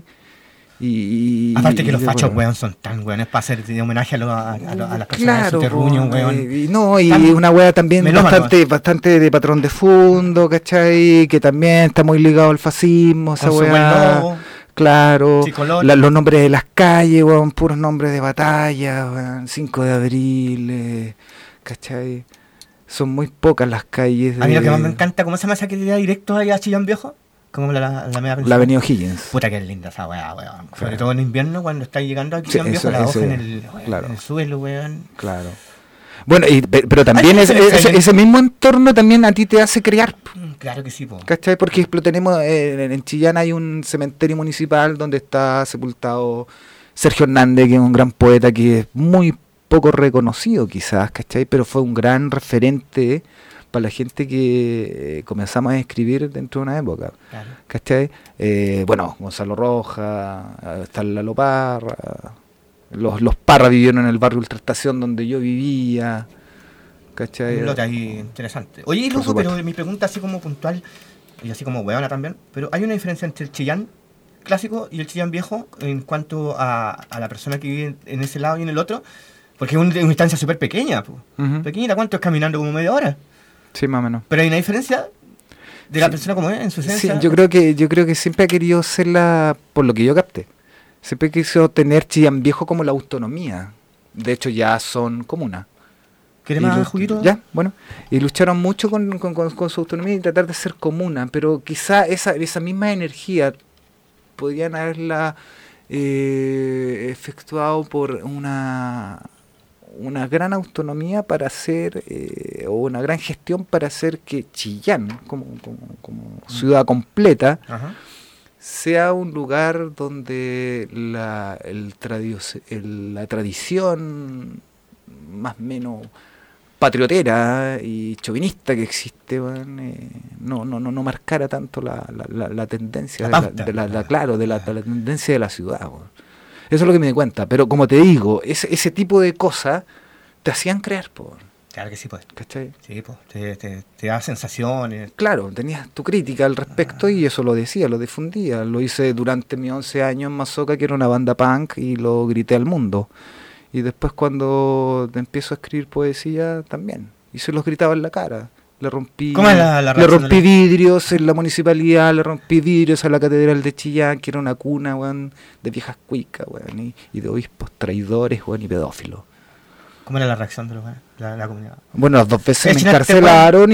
Aparte que los fachos, weón, son tan weones para hacer de homenaje a las personas de su terruño, weón. Y una wea también bastante de patrón de fondo, ¿cachai? Que también está muy ligado al fascismo, esa wea. Claro, los nombres de las calles, weón, puros nombres de batalla, weón, 5 de abril, ¿cachai? Son muy pocas las calles. A mí lo que más me encanta, ¿cómo se llama esa que te da directo allá a Chillán Viejo? Como la Avenida O'Higgins. Puta que es linda esa weá, weón. Sobre todo en invierno, cuando está llegando aquí en viejo, la hoja en el suelo, weón. Claro. Bueno, pero también ese mismo entorno también a ti te hace crear. Claro que sí, po. ¿Cachai? Porque ejemplo, tenemos en Chillán hay un cementerio municipal donde está sepultado Sergio Hernández, que es un gran poeta que es muy poco reconocido quizás, ¿cachai? Pero fue un gran referente para la gente que comenzamos a escribir dentro de una época, claro. ¿Cachai? Bueno, Gonzalo Rojas, está Lalo Parra, los Parra vivieron en el barrio Ultraestación donde yo vivía, ¿cachai? Un lote ahí interesante. Oye, loco, pero mi pregunta así como puntual, y así como hueona también, pero ¿hay una diferencia entre el Chillán clásico y el Chillán viejo en cuanto a la persona que vive en ese lado y en el otro? Porque es una instancia súper pequeña, pequeñita, ¿cuánto es caminando? Como media hora. Sí, más o menos. Pero hay una diferencia de la persona como es, en su esencia. Sí, yo creo que siempre ha querido ser por lo que yo capté, siempre quiso tener Chillán Viejo como la autonomía. De hecho, ya son comuna. ¿Quieres más juguito? Ya, bueno. Y lucharon mucho con su autonomía y tratar de ser comuna, pero quizá esa misma energía podrían haberla efectuado por una gran autonomía para hacer, o una gran gestión para hacer que Chillán, como ciudad completa, sea un lugar donde la tradición más o menos patriotera y chauvinista que existe, no marcara tanto la tendencia de la tendencia de la ciudad. Eso es lo que me di cuenta, pero como te digo, ese tipo de cosas te hacían creer, Claro que sí, pues. ¿Cachai? Sí, pues. Te da sensaciones. Claro, tenías tu crítica al respecto y eso lo decía, lo difundía. Lo hice durante mis 11 años en Mazoca, que era una banda punk, y lo grité al mundo. Y después cuando empiezo a escribir poesía también. Y se los gritaba en la cara. Le rompí vidrios en la municipalidad, le rompí vidrios a la catedral de Chillán, que era una cuna, de viejas cuicas, y de obispos traidores, y pedófilos. ¿Cómo era la reacción de la comunidad? Bueno, las 2 veces me encarcelaron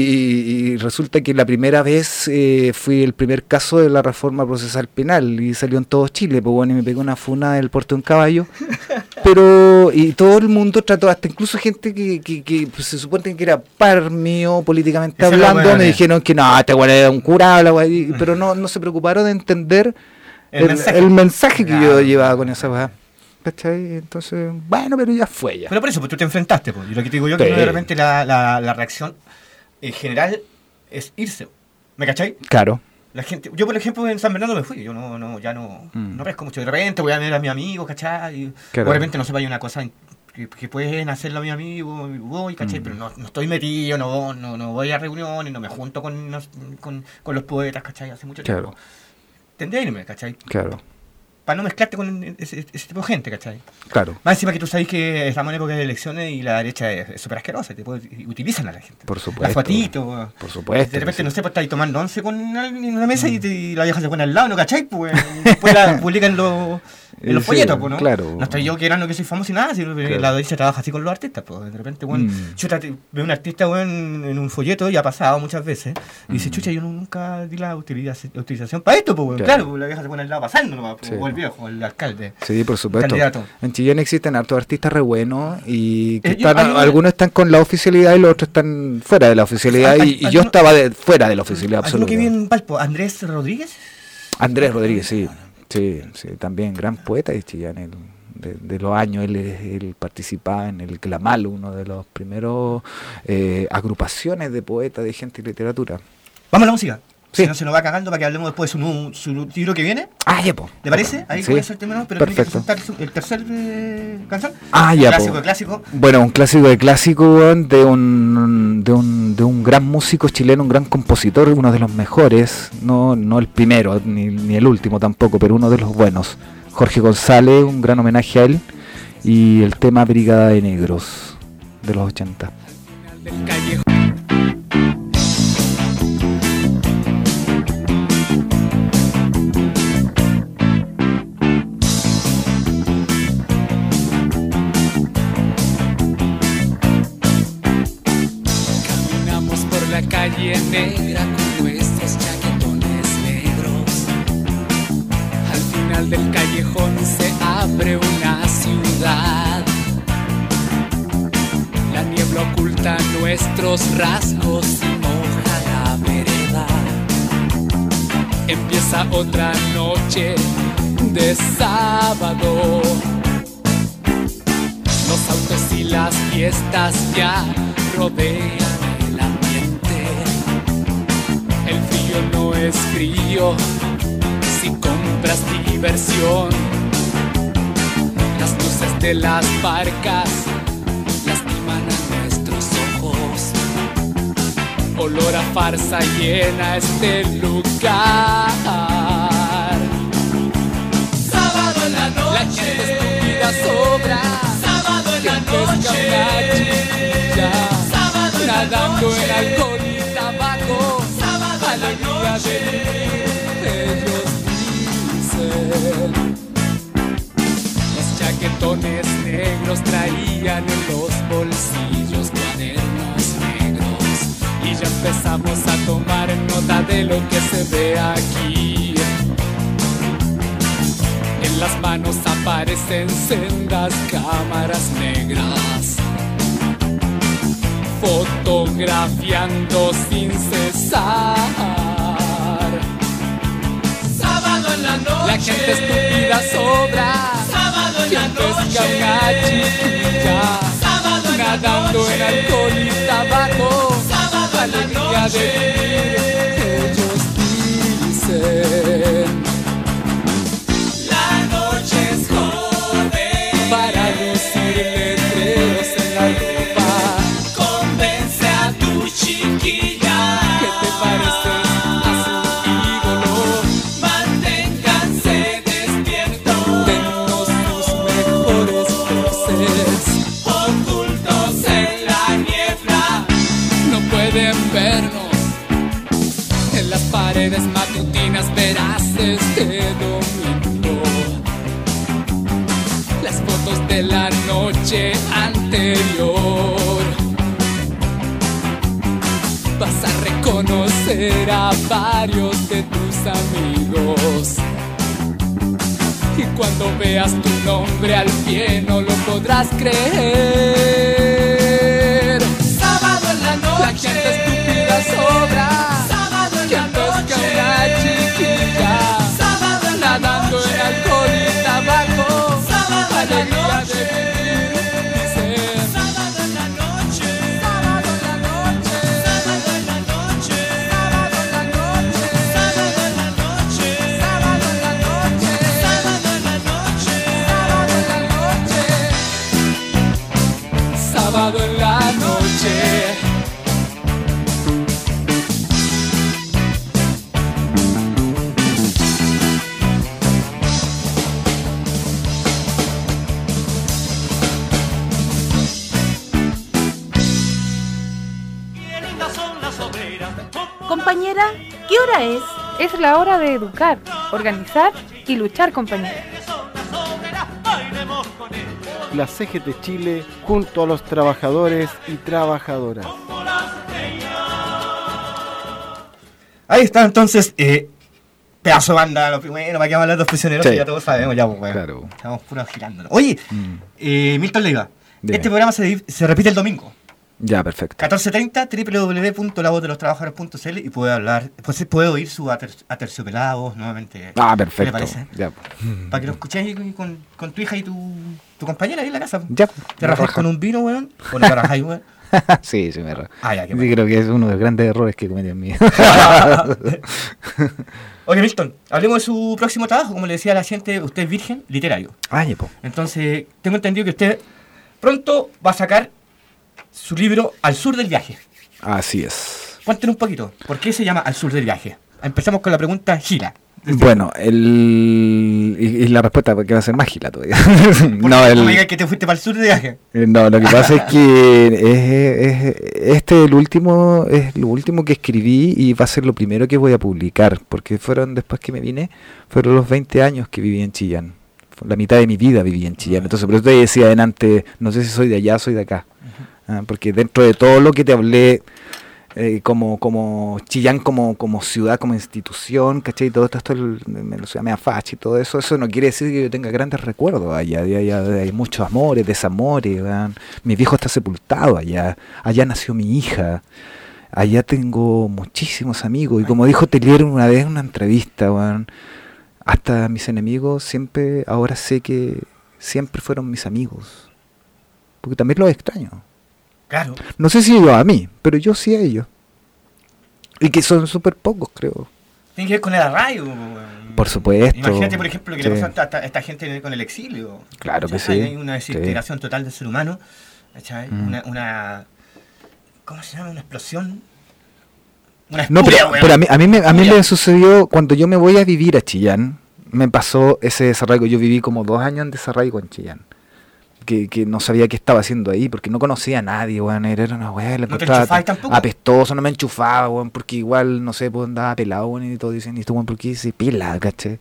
y resulta que la primera vez fui el primer caso de la reforma procesal penal y salió en todo Chile, pues bueno, y me pegó una funa del Puerto de un Caballo. Pero, y todo el mundo trató, hasta incluso gente que pues, se supone que era par mío políticamente hablando, me dijeron que no, este güey era un curado, pero no se preocuparon de entender el mensaje que yo llevaba con esa weá. ¿Cachai? Entonces, bueno, pero ya fue ya. Pero por eso, pues tú te enfrentaste, pues. Y lo que te digo yo, que de repente la reacción en general es irse. ¿Me cachai? Claro. La gente, yo por ejemplo en San Bernardo me fui, yo no pesco mucho. De repente voy a ver a mi amigo, ¿cachai? Claro. O de repente no sé, hay una cosa que pueden hacerlo a mi amigo, voy, ¿cachai? Pero no estoy metido, no voy a reuniones, no me junto con los poetas, ¿cachai? Hace mucho tiempo. Claro. Tendría que irme, ¿cachai? Claro. Para no mezclarte con ese tipo de gente, ¿cachai? Claro. Más encima que tú sabes que estamos en época de elecciones y la derecha es súper asquerosa, utilizan a la gente. Por supuesto. La fotito. Por supuesto. De repente, no sé, pues estáis tomando once con alguien en una mesa y la vieja se pone al lado, ¿no? ¿Cachai? Pues después la publican en los folletos, pues, ¿no? Claro. No estoy yo queriendo que soy famoso y nada, sino que la derecha trabaja así con los artistas, pues. De repente, bueno, chuta, veo un artista, bueno, en un folleto, y ha pasado muchas veces, y dice, chucha, yo nunca di la utilización para esto, pues, claro, pues la vieja se pone al lado pasando nomás, pues, o el viejo, el alcalde. Sí, por supuesto. Candidato. En Chillán existen hartos artistas re buenos y que algunos están con la oficialidad y los otros están fuera de la oficialidad y yo estaba fuera de la oficialidad absoluta. ¿Alguno que vi en Palpo? ¿Andrés Rodríguez? Andrés Rodríguez, sí. Sí, también gran poeta de Chillán. De los años él participaba en el Glamal, uno de los primeros agrupaciones de poetas de gente y literatura. Vamos a la música. Sí. Si no se nos va cagando para que hablemos después de su libro que viene. Ya, po. ¿Le parece? Ahí voy a hacer terminado, pero tiene que presentar el tercer canción. Ya, clásico po. de clásico. Bueno, un clásico de clásico de un gran músico chileno, un gran compositor, uno de los mejores, no el primero, ni el último tampoco, pero uno de los buenos. Jorge González, un gran homenaje a él, y el tema Brigada de Negros, de los 80. Calle negra con nuestros chaquetones negros. Al final del callejón se abre una ciudad. La niebla oculta nuestros rasgos y moja la vereda. Empieza otra noche de sábado. Los autos y las fiestas ya rodean. El frío no es frío si compras diversión. Las luces de las barcas lastiman a nuestros ojos. Olor a farsa llena este lugar. Sábado en la noche, la gente estúpida sobra. Sábado en la noche, sábado nadando en alcohol y tabaco. Alegría de vivir, ellos dicen. Los chaquetones negros traían en los bolsillos cuadernos negros. Y ya empezamos a tomar nota de lo que se ve aquí. En las manos aparecen sendas cámaras negras, fotografiando sin cesar. Sábado en la noche, la gente estúpida sobra. Sábado en la noche, una chiquilla. Sábado nadando en alcohol y tabaco. Sábado alegría de vivir, ellos dicen. La noche es joven para lucir letreros en la ropa. Chiquilla, ¿qué te parece? A su ídolo. Manténganse despiertos. Denos sus mejores voces. Ocultos en la niebla, no pueden vernos. En las paredes matutinas verás este domingo las fotos de la noche antes interior. Vas a reconocer a varios de tus amigos. Y cuando veas tu nombre al pie no lo podrás creer. Sábado en la noche, la gente estúpida sobra. Sábado en la noche, una chiquilla. Sábado en la nadando en alcohol y tabaco. Sábado en la noche, dicen. Sábado en la noche, sábado en la noche, sábado en la noche, sábado en la noche, sábado en la noche, sábado en la noche, sábado en la noche, sábado en la noche. Compañera, ¿qué hora es? Es la hora de educar, organizar y luchar, compañera. La CGT Chile junto a los trabajadores y trabajadoras. Ahí está entonces, pedazo de banda, lo primero, para que hablar de los prisioneros, Sí. que ya todos sabemos, ya, pues, bueno. Claro. Estamos puros girándonos. Oye, Milton Leiva, Dime. este programa se repite el domingo. Ya, perfecto. 14:30, www.lavozdelostrabajadores.cl y puede oír su Aterciopelados nuevamente. Ah, ¿Qué perfecto. le parece? Ya. Para que lo escuchéis con tu hija y tu compañera ahí en la casa. Ya. ¿Te rajáis con un vino, weón? ¿O no te rajáis, weón? Sí, me rajo. Ah, ya, qué Sí, bueno. creo que es uno de los grandes errores que cometí en mi vida. Oye, Milton, hablemos de su próximo trabajo. Como le decía a la gente, usted es virgen literario. Ay, po. Entonces, tengo entendido que usted pronto va a sacar su libro Al Sur del Viaje. Así es. Cuéntenos un poquito, ¿por qué se llama Al Sur del Viaje? Empezamos con la pregunta gira. Bueno, y la respuesta que va a ser más gila todavía. No me digas que te fuiste para el sur del viaje. No, lo que pasa es que este es lo último que escribí y va a ser lo primero que voy a publicar, porque fueron, después que me vine, fueron los 20 años que viví en Chillán. La mitad de mi vida viví en Chillán. Entonces, por eso te decía adelante, no sé si soy de allá o soy de acá. Porque dentro de todo lo que te hablé, como Chillán, como ciudad, como institución, ¿cachai? Todo esto, la ciudad media facha y todo eso, eso no quiere decir que yo tenga grandes recuerdos allá. Hay muchos amores, desamores, ¿verdad? Mi viejo está sepultado allá nació mi hija, allá tengo muchísimos amigos, y como dijo Telier una vez en una entrevista, ¿verdad? Hasta mis enemigos ahora sé que siempre fueron mis amigos, porque también los extraño. Claro. No sé si ellos a mí, pero yo sí a ellos. Y que son súper pocos, creo. Tiene que ver con el arraigo. Por supuesto. Imagínate, por ejemplo, lo que Sí. le pasó a esta gente con el exilio. Claro que ¿Cachai? sí. Hay una desintegración total del ser humano. ¿Cachai? Una ¿cómo se llama? Una explosión. Una No, espuria, pero weón. a mí Espuria. me sucedió cuando yo me voy a vivir a Chillán. Me pasó ese desarraigo. Yo viví como 2 años en desarraigo en Chillán. Que no sabía qué estaba haciendo ahí, porque no conocía a nadie, weón. Era una weá, la ¿No te encontraba enchufabas tampoco? apestoso, no me enchufaba, weón, porque igual, no sé, pues andaba pelado, weón, y todos dicen, ¿y tú, weón, por qué se pela, caché?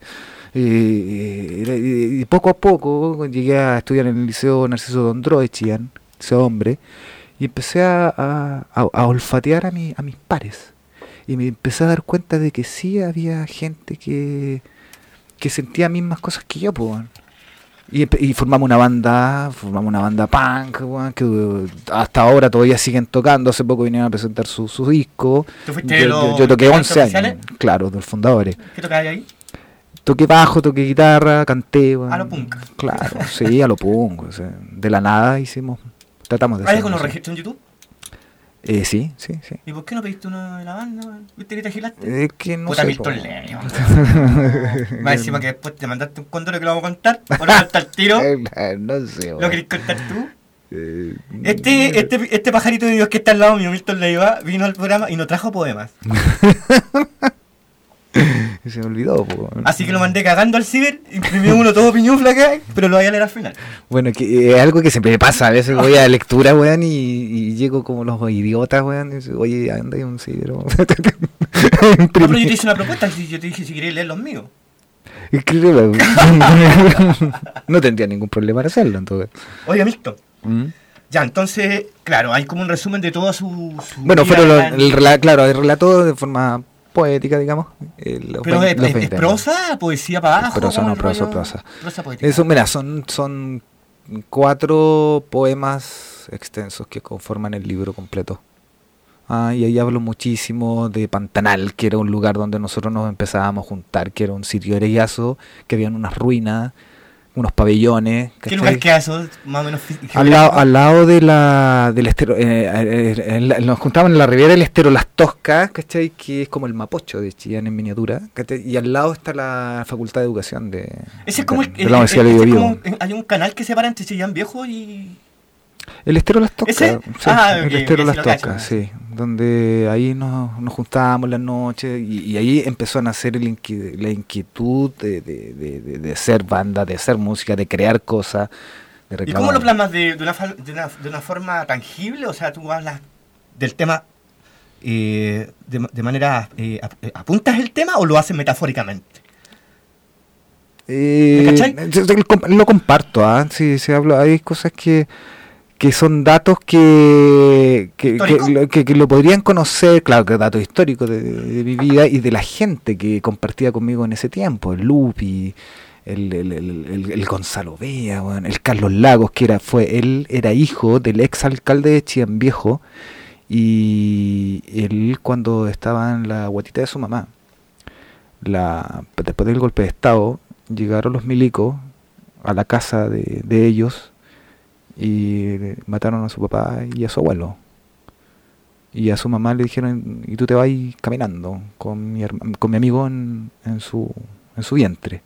Y poco a poco llegué a estudiar en el Liceo Narciso Dondro de Chillán, ese hombre, y empecé a olfatear a mis pares. Y me empecé a dar cuenta de que sí había gente que sentía mismas cosas que yo, pues, weón. Y formamos una banda punk, weón, que hasta ahora todavía siguen tocando. Hace poco vinieron a presentar su disco. ¿Tú fuiste Yo toqué 11 años, oficiales? claro, de los fundadores. ¿Qué tocabas ahí? Toqué bajo, toqué guitarra, canté. Weón. A lo punk. Claro, sí, a lo punk. O sea, de la nada tratamos de ¿Hay hacer con los música. registros en YouTube? Sí. ¿Y por qué no pediste uno de la banda, weón? ¿Viste que te agilaste? Es que no Puta sé. Milton po. Leiva. Más encima que después te mandaste un condoro que lo vamos a contar. ¿O no contar el tiro? No sé, ¿Lo weón. querés contar tú? Este pajarito de Dios que está al lado mío, Milton Leiva, vino al programa y no trajo poemas. Se me olvidó, po. Así que lo mandé cagando al ciber, imprimí uno todo piñufla acá, pero lo voy a leer al final. Bueno, que es algo que siempre me pasa. A veces voy a lectura, weón, y llego como los idiotas, weón. Y digo, oye, anda ahí un ciber. No, pero yo te hice una propuesta, yo te dije si querías leer los míos. No tendría ningún problema en hacerlo, entonces. Oiga, Milton, Ya, entonces, claro, hay como un resumen de toda su bueno, vida. fueron el relató de forma poética, digamos. Pero ¿es prosa, poesía para abajo? Prosa, no, prosa. Prosa poética. Eso, mira, son 4 poemas extensos que conforman el libro completo. Y ahí hablo muchísimo de Pantanal, que era un lugar donde nosotros nos empezábamos a juntar, que era un sitio herellazo, que habían unas ruinas, unos pabellones. ¿Qué lugar queda eso? Más o menos al lado del estero, nos juntábamos en la ribera del estero Las Toscas, ¿cachai? Que es como el Mapocho de Chillán en miniatura, ¿cachai? Y al lado está la Facultad de Educación de la Universidad de Biobío. Hay un canal que separa entre Chillán Viejo y... El estero Las Toscas. ¿Ese? Sí, el estero Las Toscas, sí. Donde ahí nos juntábamos las noches y ahí empezó a nacer la inquietud de hacer banda, de hacer música, de crear cosas, de reclamar. ¿Y cómo lo plasmas de una forma tangible? O sea, tú hablas del tema de manera... ¿apuntas el tema o lo haces metafóricamente? Lo comparto, sí, se habla, hay cosas que son datos que lo podrían conocer, claro, que datos históricos de mi vida y de la gente que compartía conmigo en ese tiempo, el Lupi, el Gonzalo Bea, bueno, el Carlos Lagos, él era hijo del ex alcalde de Chillán Viejo, y él cuando estaba en la guatita de su mamá, después del golpe de Estado, llegaron los milicos a la casa de ellos y mataron a su papá y a su abuelo, y a su mamá le dijeron: y tú te vas caminando con mi amigo en su vientre.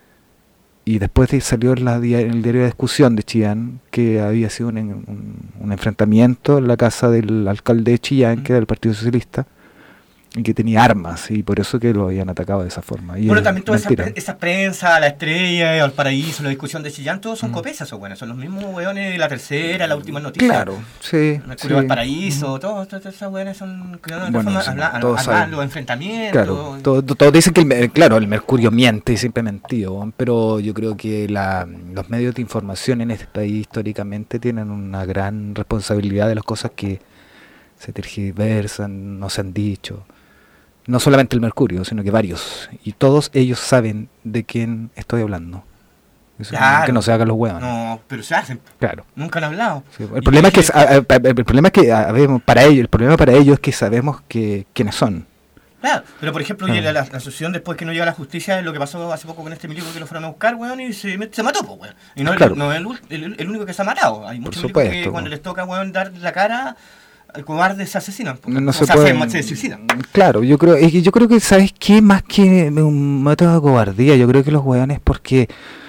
Y después salió en el diario de discusión de Chillán que había sido un enfrentamiento en la casa del alcalde de Chillán, que era del Partido Socialista, y que tenía armas, y por eso que lo habían atacado de esa forma. Y bueno, también toda esa prensa, La Estrella, El Paraíso, la discusión de Chillán, todos son copesas, o bueno, son los mismos weones de La Tercera, La Última Noticia. Claro, sí. El Paraíso, todos esos weones son hablando de enfrentamientos. Claro, todos dicen que el Mercurio miente y siempre mentido, pero yo creo que los medios de información en este país históricamente tienen una gran responsabilidad de las cosas que se tergiversan, no se han dicho. No solamente el Mercurio, sino que varios. Y todos ellos saben de quién estoy hablando. Eso, claro. Que no se hagan los huevos. No, pero se hacen. Claro. Nunca han hablado. Sí, el problema es que para ellos es que sabemos quiénes son. Claro, pero por ejemplo, la asociación después que no llega a la justicia es lo que pasó hace poco con este milico que lo fueron a buscar, weón, y se mató, pues, weón. Y no, claro. No es el único que se ha matado. Hay muchos milicos que cuando les toca, weón, dar la cara, el cobarde se asesinan. Se suicidan. Claro, yo creo que, ¿sabes qué? Más que un método de cobardía, yo creo que los weones, porque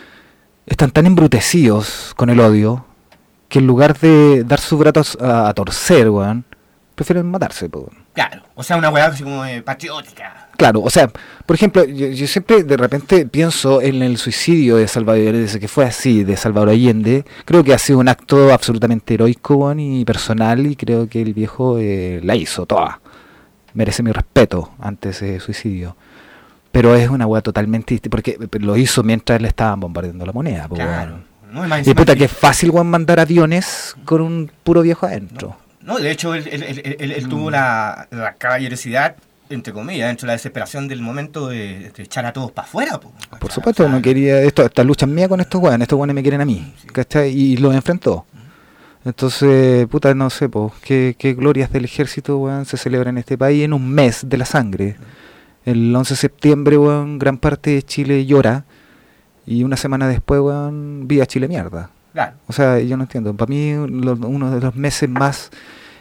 están tan embrutecidos con el odio, que en lugar de dar su brazo a torcer, weón, prefieren matarse, pues. Claro, o sea, una weá así como patriótica. Claro, o sea, por ejemplo, yo siempre de repente pienso en el suicidio de Salvador Allende, que fue así, de Salvador Allende. Creo que ha sido un acto absolutamente heroico, bueno, y personal, y creo que el viejo la hizo toda. Merece mi respeto ante ese suicidio. Pero es una weá totalmente distinta, porque lo hizo mientras le estaban bombardeando la moneda. Claro. No, y puta, que es fácil, weón, mandar aviones con un puro viejo adentro. No, de hecho, él tuvo la caballerosidad, entre comillas, dentro de la desesperación del momento de echar a todos para afuera. Por supuesto, no quería esta lucha mía con estos weones me quieren a mí, ¿cachai? Y los enfrentó. Entonces, puta, no sé, qué glorias del ejército, weón, se celebran en este país en un mes de la sangre. El 11 de septiembre, weón, gran parte de Chile llora, y una semana después, weón, viva Chile mierda. Claro. O sea, yo no entiendo. Para mí, uno de los meses más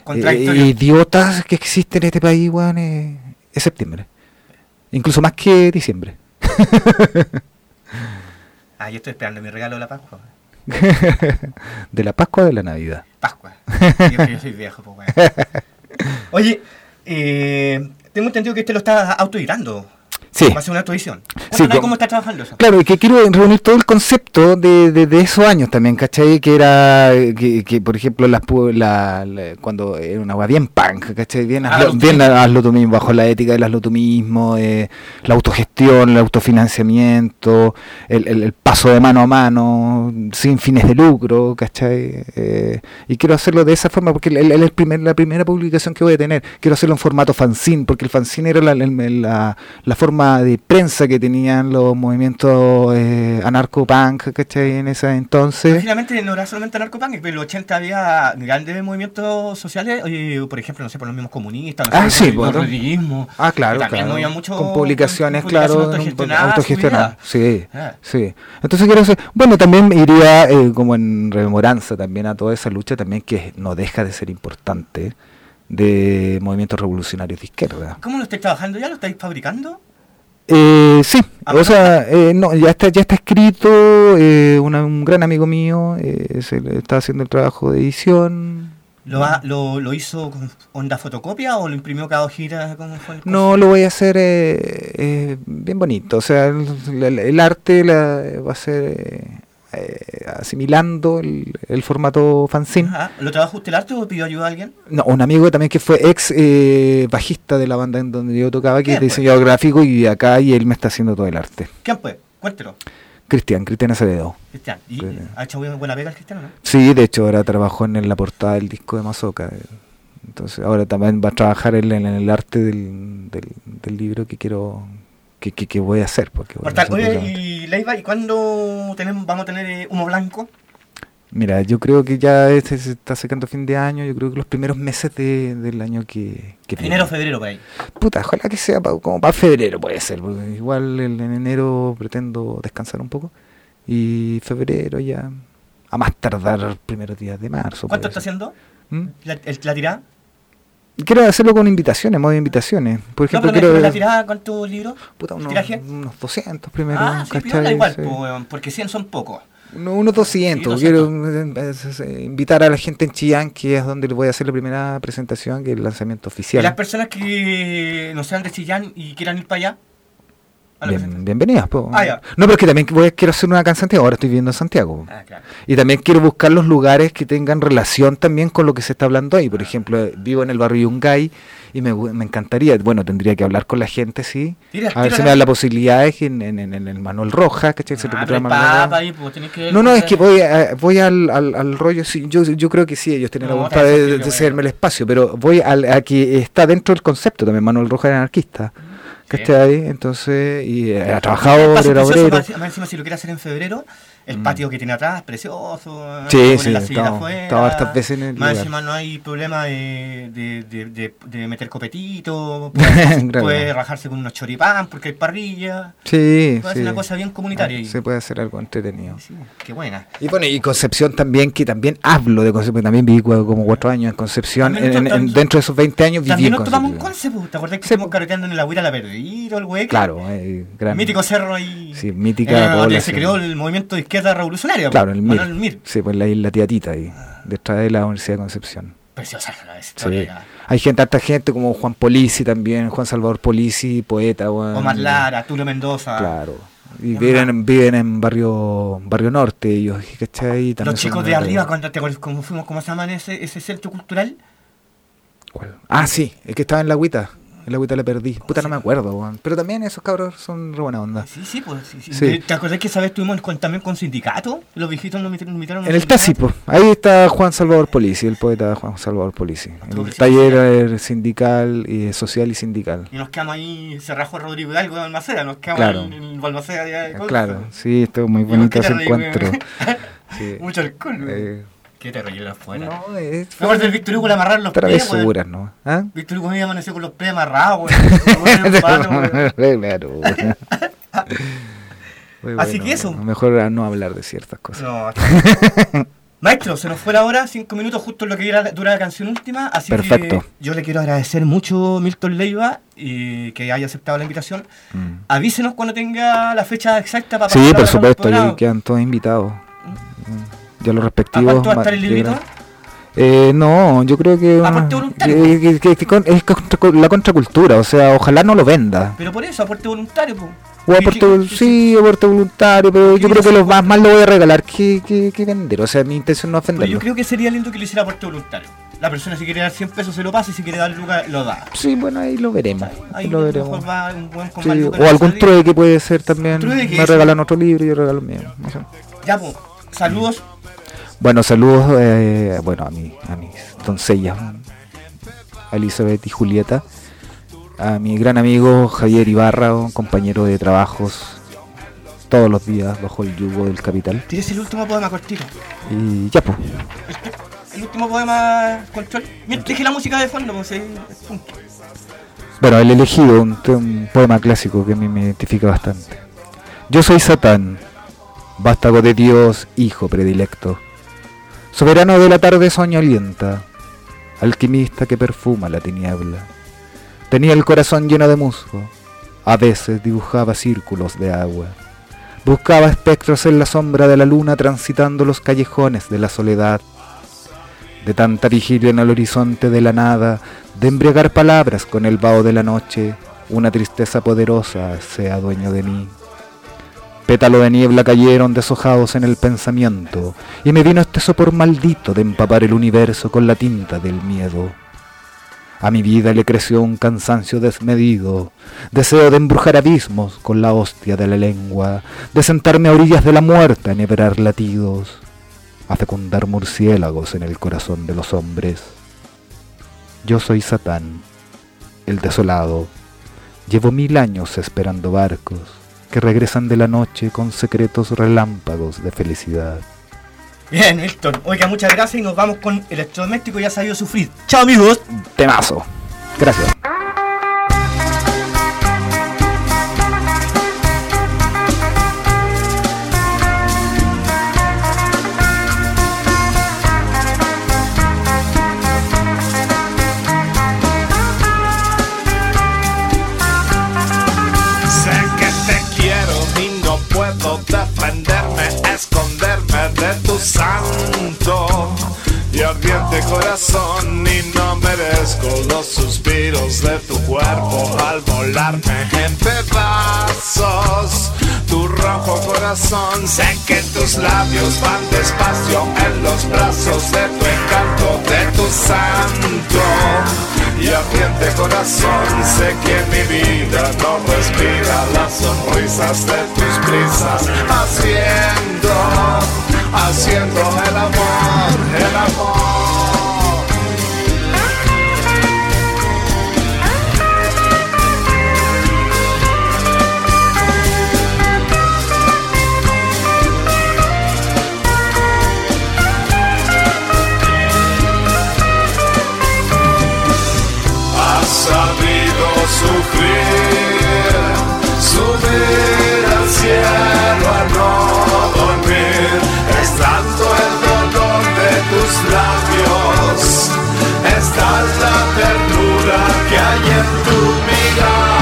idiotas que existen en este país, weón, es septiembre. Incluso más que diciembre. Yo estoy esperando mi regalo de la Pascua. ¿De la Pascua o de la Navidad? Pascua. Yo soy viejo, pues, weón. Oye, tengo entendido que lo está autoeditando. Sí. Va a ser una actuación. Sí, ¿Cómo está trabajando eso? Claro, y que quiero reunir todo el concepto de esos años también, ¿cachai? Que era, que por ejemplo, cuando era una hueá bien punk, ¿cachai? Bien hazlo tú mismo, bajo la ética del hazlo tú mismo, la autogestión, el autofinanciamiento, el paso de mano a mano, sin fines de lucro, ¿cachai? Y quiero hacerlo de esa forma, porque la primera publicación que voy a tener, quiero hacerlo en formato fanzine, porque el fanzine era la forma de prensa que tenían los movimientos anarco-punk, ¿cachai? En ese entonces. Originalmente no era solamente anarco-punk, pero en los 80 había grandes movimientos sociales, por ejemplo, no sé, por los mismos comunistas, sí, por el rodillismo. Claro, también claro. Mucho con publicaciones, claro, autogestionadas. Sí, sí. Entonces quiero hacer, bueno, también iría como en rememoranza también a toda esa lucha también que no deja de ser importante de movimientos revolucionarios de izquierda. ¿Cómo lo estáis trabajando ya? ¿Lo estáis fabricando? Sí, o sea, no, ya está escrito, un gran amigo mío está haciendo el trabajo de edición. ¿Lo hizo con onda fotocopia o lo imprimió cada hojita? No, lo voy a hacer bien bonito, o sea, el arte va a ser asimilando el formato fanzine. ¿Lo trabajó usted el arte o pidió ayuda a alguien? No, un amigo también que fue ex bajista de la banda en donde yo tocaba, que es diseñador gráfico y acá, y él me está haciendo todo el arte. ¿Quién fue? Cuéntelo. Cristian Acevedo. Cristian, ¿y ha hecho buena pega el Cristiano, no? Sí, de hecho ahora trabajó en la portada del disco de Mazoca. Entonces ahora también va a trabajar en el arte del libro que quiero... Que voy a hacer. ¿Y Leiva, y cuándo vamos a tener Humo Blanco? Mira, yo creo que ya se está acercando fin de año, yo creo que los primeros meses del año que enero, febrero, por ahí. Puta, ojalá que sea como para febrero puede ser, porque igual en enero pretendo descansar un poco, y febrero ya, a más tardar los primeros días de marzo. ¿Cuánto está haciendo? ¿La tirada? Quiero hacerlo con invitaciones, modo de invitaciones. Por ejemplo, ¿la tirada con tu libro? Puta, unos 200 primero. Sí, piola, igual, sí. Porque 100 son pocos. Unos 200. Quiero invitar a la gente en Chillán, que es donde les voy a hacer la primera presentación, que es el lanzamiento oficial. ¿Y las personas que no sean de Chillán y quieran ir para allá? Bienvenidas, po. Ya. No, pero es que también quiero hacer una acá en Santiago. Ahora estoy viviendo en Santiago. Claro. Y también quiero buscar los lugares que tengan relación también con lo que se está hablando ahí. Por ejemplo, vivo en el barrio Yungay y me encantaría, bueno, tendría que hablar con la gente, sí. A ver si me dan la posibilidad en el Manuel Rojas, ¿cachai? No, es que voy al rollo, sí, yo creo que sí, ellos tienen la voluntad de cederme el espacio, pero voy a que está dentro del concepto también. Manuel Rojas era anarquista. ¿Cachai? Entonces, y era trabajador, era obrero. Más encima, si lo quiere hacer en febrero, el patio que tiene atrás, precioso. Sí, estaba hartas veces en el más lugar. encima no hay problema de meter copetito, puede rajarse con unos choripán porque hay parrilla. Sí, puede ser una cosa bien comunitaria. Se puede hacer algo entretenido. Sí, qué buena. Y bueno, y Concepción también, que también hablo de Concepción, también viví como 4 años en Concepción. Dentro de esos 20 años viví en Concepción. También nos tomamos un concepto, ¿te acordás que estuvimos carreteando en el Agüita La Perdida, el hueco? Claro, mítico cerro ahí. Sí, mítica donde se creó el movimiento de izquierda revolucionaria. Claro, el MIR. Sí, pues la isla Tiatita ahí, detrás de la Universidad de Concepción. Preciosa la historia. Sí. Hay harta gente como Juan Polisi también, Juan Salvador Polisi, poeta. Omar Lara, Tulio Mendoza. Claro. Y viven en barrio norte ellos, ¿cachai? Los chicos de arriba, cuando fuimos, ¿cómo se llaman ese centro cultural? ¿Cuál? Sí, el que estaba en la Agüita. El Agüita la perdí. Puta, no me acuerdo, weón. Pero también esos cabros son re buena onda. Sí. ¿Te acordás que esa vez estuvimos también con sindicato? Los viejitos nos invitaron en el Tásipo. Ahí está Juan Salvador Polisi, el poeta Juan Salvador Polisi. El taller sindical, social y sindical. Y nos quedamos ahí, se rajó Rodrigo Hidalgo de Balmaceda, nos quedamos en el Balmaceda de Colfa. Claro, sí, estuvo muy bonito ese encuentro. Mucho alcohol, qué terrible afuera. No, me acuerdo del Víctor Hugo le amarraron los pies, seguras, ¿no? Víctor Hugo me amaneció con los pies amarrados, Claro. Así que eso. Mejor no hablar de ciertas cosas. No. Maestro, se nos fue la hora, 5 minutos justo lo que dura la canción última, así Perfecto. Que yo le quiero agradecer mucho Milton Leiva y que haya aceptado la invitación. Avísenos cuando tenga la fecha exacta para pasar. Sí, por supuesto, ahí quedan todos invitados. Ya los respectivos. ¿A cuánto va a estar el librito? No, yo creo que aporte voluntario. Es la contracultura, o sea, ojalá no lo venda. Pero por eso, aporte voluntario, po. O aporte voluntario, pero yo creo que lo más lo voy a regalar que vender. O sea, mi intención no es venderlo. Pero yo creo que sería lindo que le hiciera aporte voluntario. La persona si quiere dar 100 pesos se lo pasa y si quiere dar lucas lo da. Sí, bueno, ahí lo veremos. Ahí lo veremos. Va un buen Sí, o algún trueque puede ser también. Me regalan otro libro y yo regalo el mío. No sé. Ya, pues, saludos. Bueno, saludos a mis doncellas, a Elizabeth y Julieta, a mi gran amigo Javier Ibarra, un compañero de trabajos todos los días bajo el yugo del capital. ¿Tienes el último poema cortito? Y ya, pues. El último poema, Control. Mientras dije la música de fondo, pues punto. Bueno, el elegido, un poema clásico que a mí me identifica bastante. Yo soy Satán, vástago de Dios, hijo predilecto. Soberano de la tarde soñolienta, alquimista que perfuma la tiniebla. Tenía el corazón lleno de musgo, a veces dibujaba círculos de agua. Buscaba espectros en la sombra de la luna transitando los callejones de la soledad. De tanta vigilia en el horizonte de la nada, de embriagar palabras con el vaho de la noche, una tristeza poderosa se adueñó de mí. Pétalos de niebla cayeron deshojados en el pensamiento, y me vino este sopor maldito de empapar el universo con la tinta del miedo. A mi vida le creció un cansancio desmedido, deseo de embrujar abismos con la hostia de la lengua, de sentarme a orillas de la muerte a enhebrar latidos, a fecundar murciélagos en el corazón de los hombres. Yo soy Satán, el desolado, llevo 1000 años esperando barcos que regresan de la noche con secretos relámpagos de felicidad. Bien, Milton. Oiga, muchas gracias y nos vamos con Electrodoméstico. Ya sabido sufrir. Chao, amigos. Temazo. Gracias. Defenderme, esconderme de tu santo y ardiente corazón, y no merezco los suspiros de tu cuerpo al volarme en pedazos. Tu rojo corazón, sé que tus labios van despacio en los brazos de tu encanto, de tu santo y ardiente corazón. Sé que mi vida no respira las sonrisas de tus prisas, haciendo el amor, el amor. Sabido sufrir, subir al cielo al no dormir. Es tanto el dolor de tus labios, es tal la ternura que hay en tu mirada.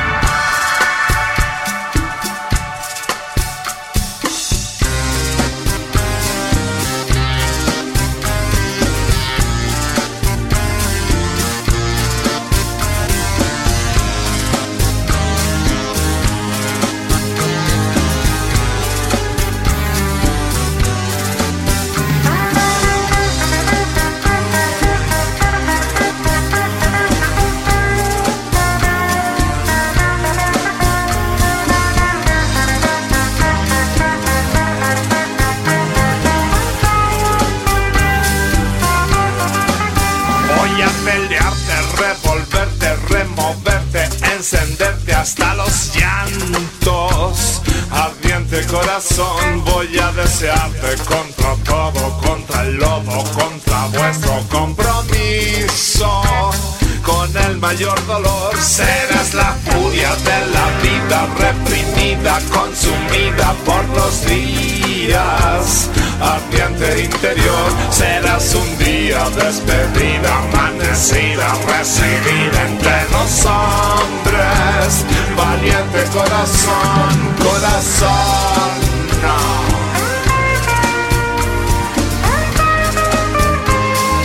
Encenderte hasta los llantos, ardiente corazón, voy a desearte contra todo, contra el lobo, contra vuestro compromiso. Con el mayor dolor serás la furia de la vida reprimida, consumida por los días. Ardiente interior, serás un día despedida, amanecida, recibida entre los hombres. Valiente corazón, corazón, no.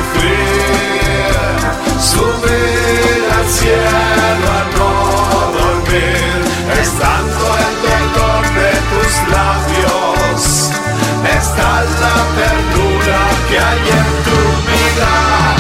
sufrir, subir al cielo a no dormir, estando el dolor de tus labios, está la ternura que hay en tu vida.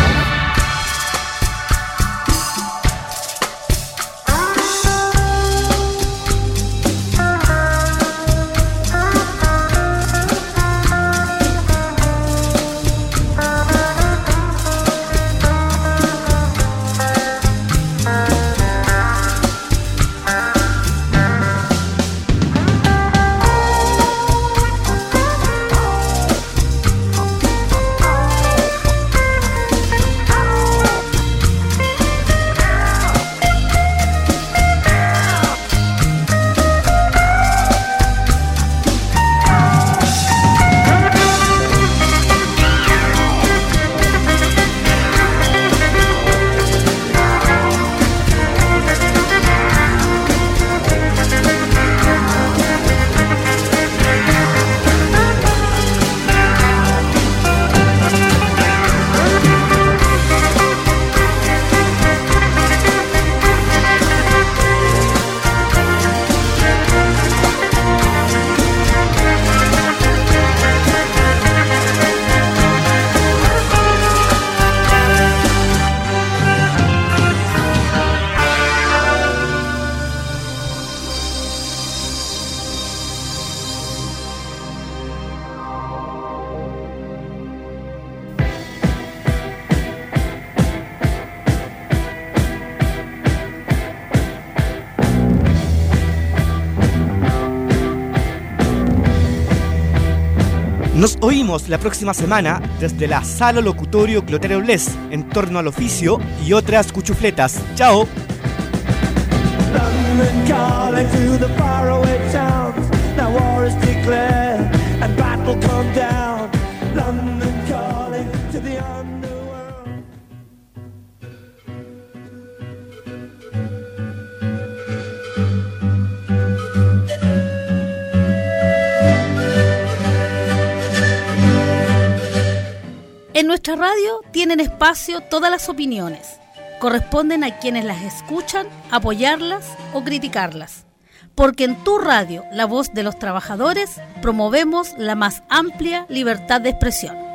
Nos oímos la próxima semana desde la Sala Locutorio Clotario Blés en torno al oficio y otras cuchufletas. ¡Chao! London calling to the faraway towns. Now war is declared and battle come down. London calling to the underworld. En nuestra radio tienen espacio todas las opiniones. Corresponden a quienes las escuchan apoyarlas o criticarlas. Porque en tu radio, la voz de los trabajadores, promovemos la más amplia libertad de expresión.